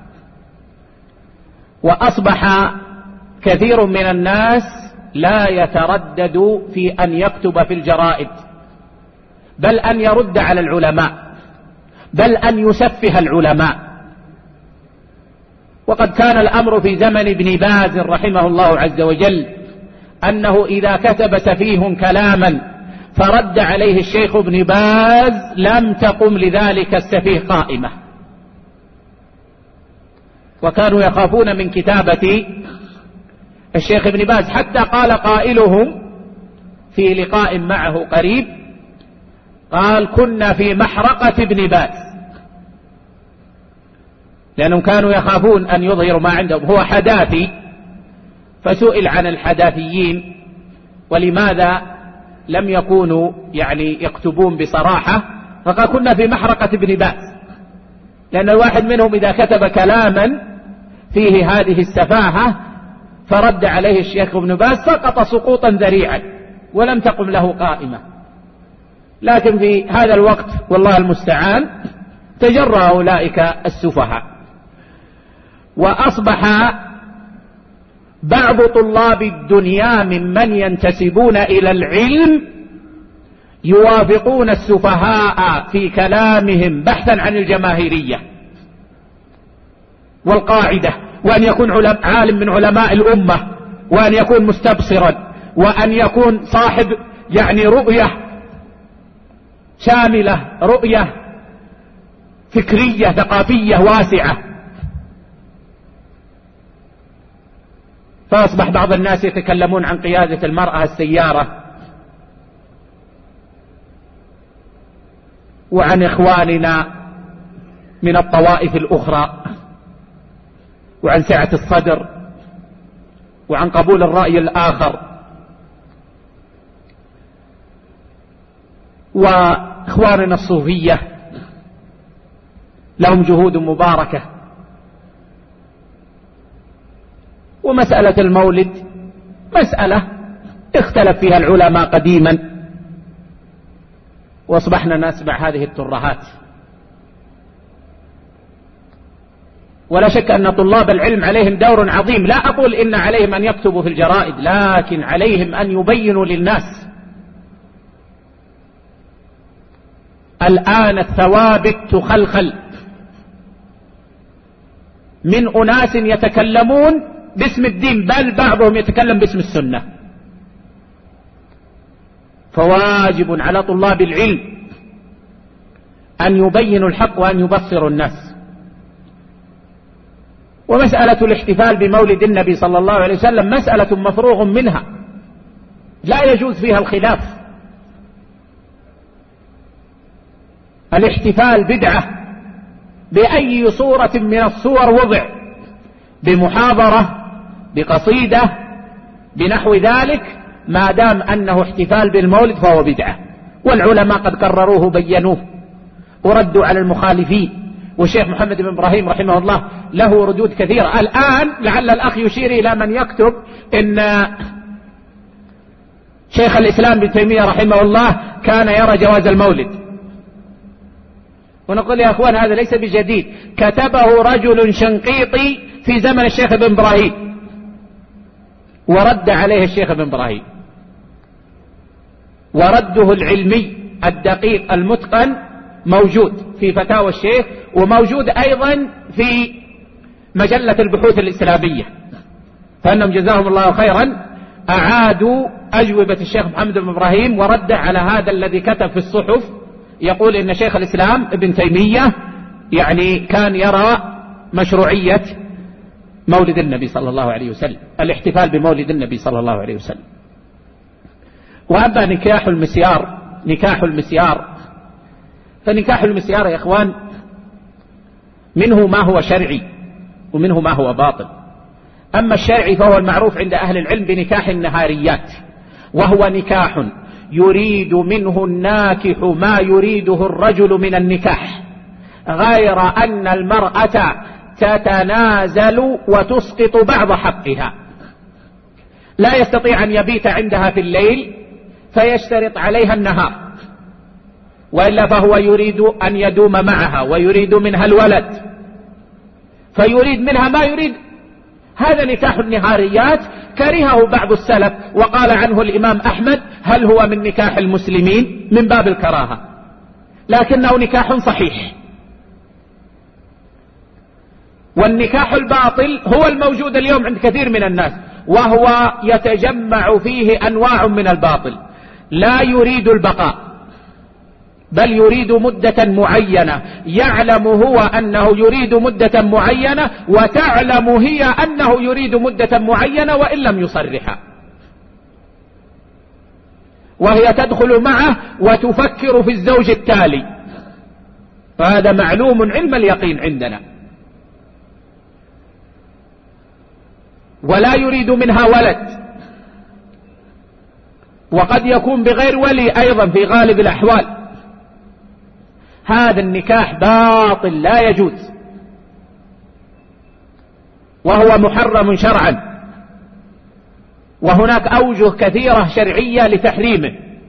وأصبح كثير من الناس لا يتردد في أن يكتب في الجرائد، بل أن يرد على العلماء، بل أن يسفه العلماء. وقد كان الأمر في زمن ابن باز رحمه الله عز وجل أنه إذا كتب سفيه كلاما فرد عليه الشيخ ابن باز لم تقم لذلك السفيه قائمة، وكانوا يخافون من كتابة الشيخ ابن باز، حتى قال قائلهم في لقاء معه قريب، قال: كنا في محرقة ابن باز، لأنهم كانوا يخافون أن يظهروا ما عندهم. هو حداثي، فسئل عن الحداثيين ولماذا لم يكونوا يكتبون بصراحة، فقال: كنا في محرقة ابن باز، لأن الواحد منهم إذا كتب كلاما فيه هذه السفاهة فرد عليه الشيخ ابن باز سقط سقوطا ذريعا ولم تقم له قائمة. لكن في هذا الوقت والله المستعان تجرأ أولئك السفهاء، وأصبح بعض طلاب الدنيا ممن ينتسبون إلى العلم يوافقون السفهاء في كلامهم بحثا عن الجماهيرية والقاعدة، وأن يكون عالم من علماء الأمة، وأن يكون مستبصرا، وأن يكون صاحب رؤية شاملة، رؤية فكرية ثقافية واسعة. فأصبح بعض الناس يتكلمون عن قيادة المرأة السيارة، وعن إخواننا من الطوائف الأخرى، وعن سعة الصدر، وعن قبول الرأي الآخر. وإخواننا الصوفية لهم جهود مباركة. ومسألة المولد مسألة اختلف فيها العلماء قديما، واصبحنا نسمع هذه الترهات. ولا شك أن طلاب العلم عليهم دور عظيم، لا أقول إن عليهم أن يكتبوا في الجرائد، لكن عليهم أن يبينوا للناس. الآن الثوابت تخلخل من أناس يتكلمون باسم الدين، بل بعضهم يتكلم باسم السنة. فواجب على طلاب العلم أن يبينوا الحق وأن يبصروا الناس. ومسألة الاحتفال بمولد النبي صلى الله عليه وسلم مسألة مفروغ منها، لا يجوز فيها الخلاف. الاحتفال بدعة بأي صورة من الصور وضع، بمحاضرة، بقصيدة، بنحو ذلك، ما دام أنه احتفال بالمولد فهو بدعة. والعلماء قد قرروه بينوه وردوا على المخالفين، والشيخ محمد بن إبراهيم رحمه الله له ردود كثيرة. الآن لعل الأخ يشير إلى من يكتب إن شيخ الإسلام ابن تيمية رحمه الله كان يرى جواز المولد، ونقول يا أخوان هذا ليس بجديد، كتبه رجل شنقيطي في زمن الشيخ ابن إبراهيم ورد عليه الشيخ ابن إبراهيم، ورده العلمي الدقيق المتقن موجود في فتاوى الشيخ، وموجود أيضا في مجلة البحوث الإسلامية. فأنهم جزاهم الله خيرا أعادوا أجوبة الشيخ محمد بن إبراهيم ورد على هذا الذي كتب في الصحف يقول إن شيخ الإسلام ابن تيمية يعني كان يرى مشروعية مولد النبي صلى الله عليه وسلم، الاحتفال بمولد النبي صلى الله عليه وسلم. وأما نكاح المسيار فنكاح المسيار يا إخوان منه ما هو شرعي ومنه ما هو باطل. أما الشرعي فهو المعروف عند أهل العلم بنكاح النهاريات، وهو نكاح يريد منه الناكح ما يريده الرجل من النكاح، غير أن المرأة تتنازل وتسقط بعض حقها. لا يستطيع أن يبيت عندها في الليل فيشترط عليها النهار، وإلا فهو يريد أن يدوم معها ويريد منها الولد، فيريد منها ما يريد. هذا نكاح النهاريات كرهه بعض السلف، وقال عنه الإمام أحمد هل هو من نكاح المسلمين، من باب الكراهة، لكنه نكاح صحيح. والنكاح الباطل هو الموجود اليوم عند كثير من الناس، وهو يتجمع فيه أنواع من الباطل، لا يريد البقاء بل يريد مدة معينة، يعلم هو أنه يريد مدة معينة وتعلم هي أنه يريد مدة معينة وإن لم يصرحها، وهي تدخل معه وتفكر في الزوج التالي، فهذا معلوم علم اليقين عندنا. ولا يريد منها ولد، وقد يكون بغير ولي أيضا في غالب الأحوال. هذا النكاح باطل لا يجوز، وهو محرم شرعا، وهناك أوجه كثيرة شرعية لتحريمه.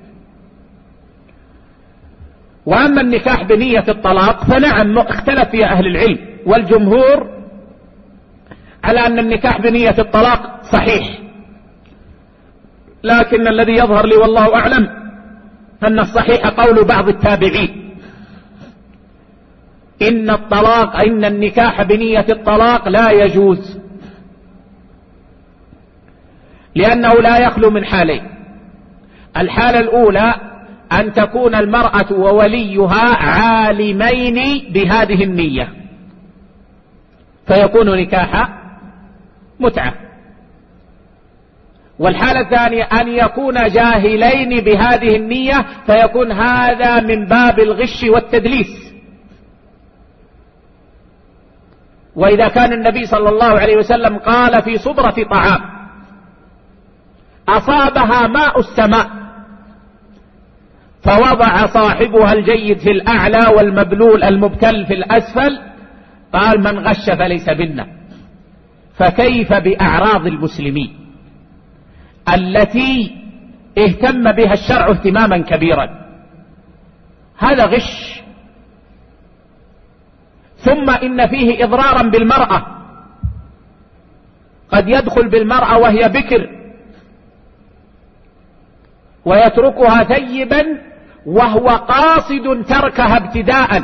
وأما النكاح بنية الطلاق فنعم اختلف فيه أهل العلم، والجمهور على أن النكاح بنية الطلاق صحيح، لكن الذي يظهر لي والله أعلم أن الصحيح قول بعض التابعين إن النكاح بنية الطلاق لا يجوز، لأنه لا يخلو من حالين. الحالة الأولى أن تكون المرأة ووليها عالمين بهذه النية فيكون نكاح متعة، والحالة الثانية أن يكون جاهلين بهذه النية فيكون هذا من باب الغش والتدليس. وإذا كان النبي صلى الله عليه وسلم قال في صبرة طعام أصابها ماء السماء فوضع صاحبها الجيد في الأعلى والمبلول المبتل في الأسفل، قال من غش فليس منا. فكيف بأعراض المسلمين التي اهتم بها الشرع اهتماما كبيرا؟ هذا غش. ثم إن فيه إضرارا بالمرأة، قد يدخل بالمرأة وهي بكر ويتركها ثيبا وهو قاصد تركها ابتداء،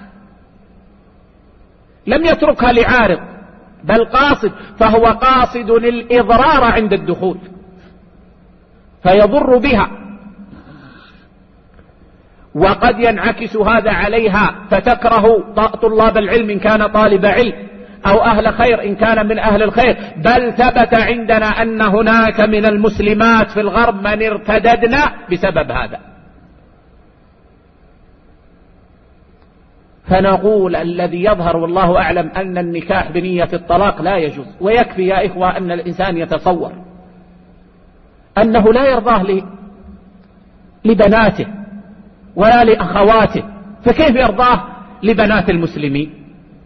لم يتركها لعارض بل قاصد، فهو قاصد الإضرار عند الدخول فيضر بها. وقد ينعكس هذا عليها فتكره طلاب العلم إن كان طالب علم، أو أهل خير إن كان من أهل الخير. بل ثبت عندنا أن هناك من المسلمات في الغرب من ارتددنا بسبب هذا. فنقول الذي يظهر والله أعلم أن النكاح بنية الطلاق لا يجوز. ويكفي يا إخوة أن الإنسان يتصور أنه لا يرضاه لبناته ولا لأخواته، فكيف يرضاه لبنات المسلمين؟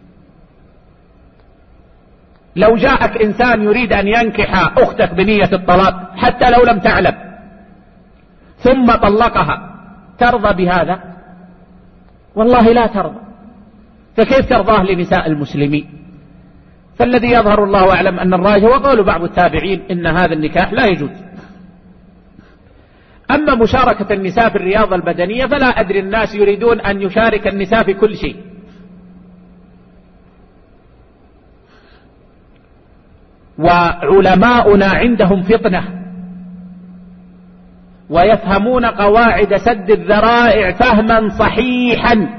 لو جاءك إنسان يريد أن ينكح أختك بنية الطلاق حتى لو لم تعلم ثم طلقها، ترضى بهذا؟ والله لا ترضى. فكيف ترضاه لنساء المسلمين؟ فالذي يظهر الله أعلم أن الراجح، وقال بعض التابعين إن هذا النكاح لا يجوز. أما مشاركة النساء في الرياضة البدنية فلا أدري، الناس يريدون أن يشارك النساء في كل شيء. وعلماؤنا عندهم فطنة ويفهمون قواعد سد الذرائع فهما صحيحا،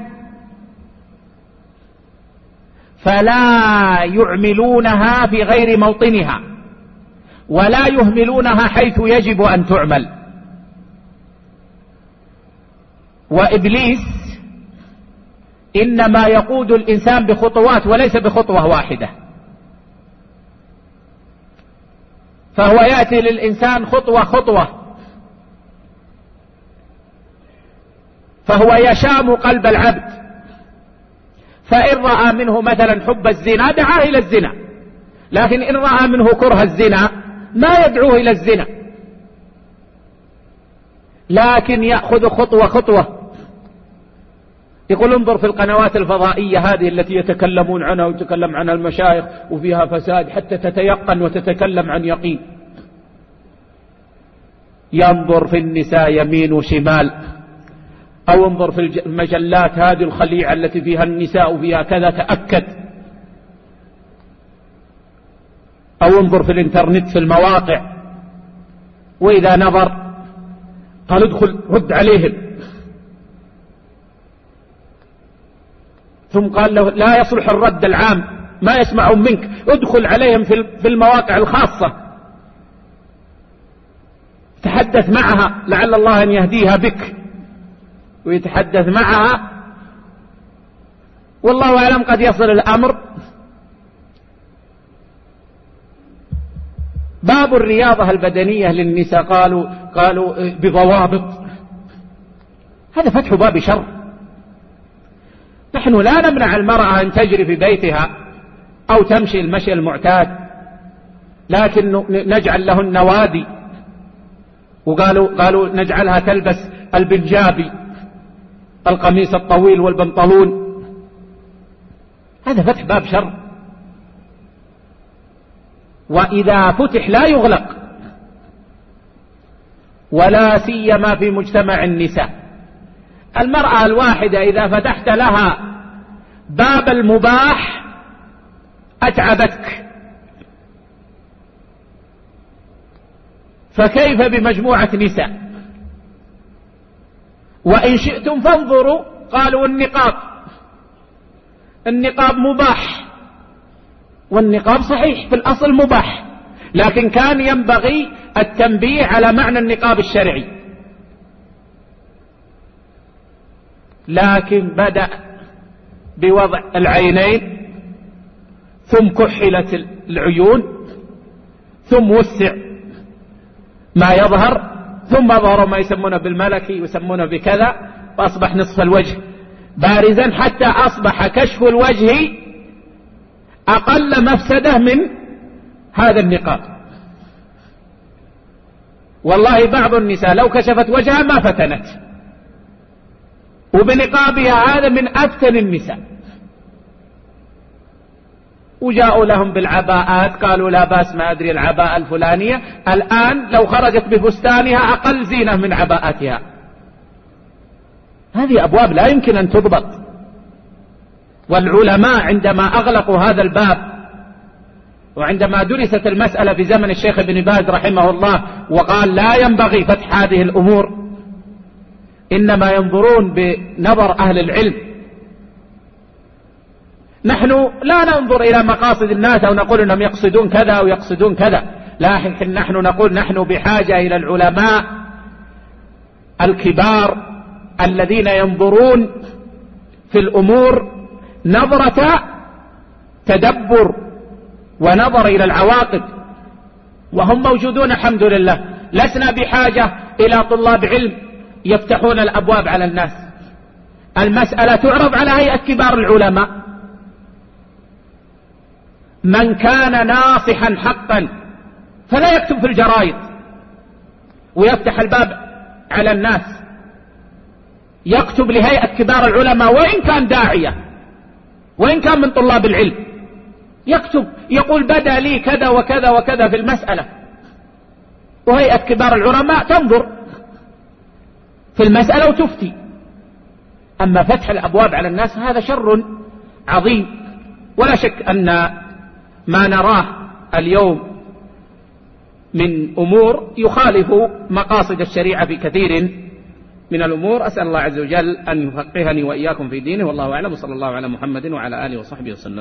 فلا يعملونها في غير موطنها ولا يهملونها حيث يجب أن تعمل. وإبليس إنما يقود الإنسان بخطوات وليس بخطوة واحدة، فهو يأتي للإنسان خطوة خطوة، فهو يشام قلب العبد. فإن رأى منه مثلا حب الزنا دعاه إلى الزنا، لكن إن رأى منه كره الزنا ما يدعوه إلى الزنا، لكن يأخذ خطوة خطوة. يقول انظر في القنوات الفضائية هذه التي يتكلمون عنها ويتكلم عنها المشايخ وفيها فساد حتى تتيقن وتتكلم عن يقين. ينظر في النساء يمين وشمال، أو انظر في المجلات هذه الخليعة التي فيها النساء وفيها كذا، تأكد. أو انظر في الانترنت في المواقع، وإذا نظر قال ادخل رد عليهم، ثم قال له لا يصلح الرد العام ما يسمعون منك، ادخل عليهم في المواقع الخاصة، تحدث معها لعل الله أن يهديها بك، ويتحدث معها والله أعلم قد يصل الأمر. باب الرياضة البدنية للنساء قالوا بضوابط، هذا فتح باب شر. نحن لا نمنع المرأة أن تجري في بيتها أو تمشي المشي المعتاد، لكن نجعل لهن نوادي، وقالوا نجعلها تلبس البنجابي القميص الطويل والبنطلون، هذا فتح باب شر. وإذا فتح لا يغلق، ولا سيما في مجتمع النساء. المرأة الواحدة إذا فتحت لها باب المباح أتعبتك، فكيف بمجموعة نساء؟ وإن شئتم فانظروا، قالوا النقاب مباح، والنقاب صحيح في الأصل مباح، لكن كان ينبغي التنبيه على معنى النقاب الشرعي. لكن بدأ بوضع العينين، ثم كحلت العيون، ثم وسع ما يظهر، ثم ظهروا ما يسمونه بالملكي ويسمونه بكذا، فأصبح نصف الوجه بارزا، حتى أصبح كشف الوجه أقل مفسدة من هذا النقاب. والله بعض النساء لو كشفت وجهها ما فتنت، وبنقابها هذا من أفتن النساء. وجاءوا لهم بالعباءات، قالوا لا باس، ما أدري العباءة الفلانية الآن لو خرجت بفستانها أقل زينة من عباءتها. هذه أبواب لا يمكن أن تضبط. والعلماء عندما أغلقوا هذا الباب، وعندما درست المسألة في زمن الشيخ ابن باز رحمه الله وقال لا ينبغي فتح هذه الأمور، إنما ينظرون بنظر أهل العلم. نحن لا ننظر إلى مقاصد الناس أو نقول أنهم يقصدون كذا أو يقصدون كذا، لكن نحن نقول نحن بحاجة إلى العلماء الكبار الذين ينظرون في الأمور نظرة تدبر ونظر إلى العواقب، وهم موجودون الحمد لله. لسنا بحاجة إلى طلاب علم يفتحون الأبواب على الناس. المسألة تعرض على هيئة كبار العلماء، من كان ناصحا حقا فلا يكتب في الجرائد ويفتح الباب على الناس، يكتب لهيئة كبار العلماء وإن كان داعية وإن كان من طلاب العلم، يكتب يقول بدا لي كذا وكذا وكذا في المسألة، وهيئة كبار العلماء تنظر في المسألة وتفتي. أما فتح الأبواب على الناس هذا شر عظيم، ولا شك أن ما نراه اليوم من أمور يخالف مقاصد الشريعة في كثير من الأمور. أسأل الله عز وجل أن يفقهني وإياكم في دينه، والله أعلم، وصلى الله على محمد وعلى آله وصحبه وسلم.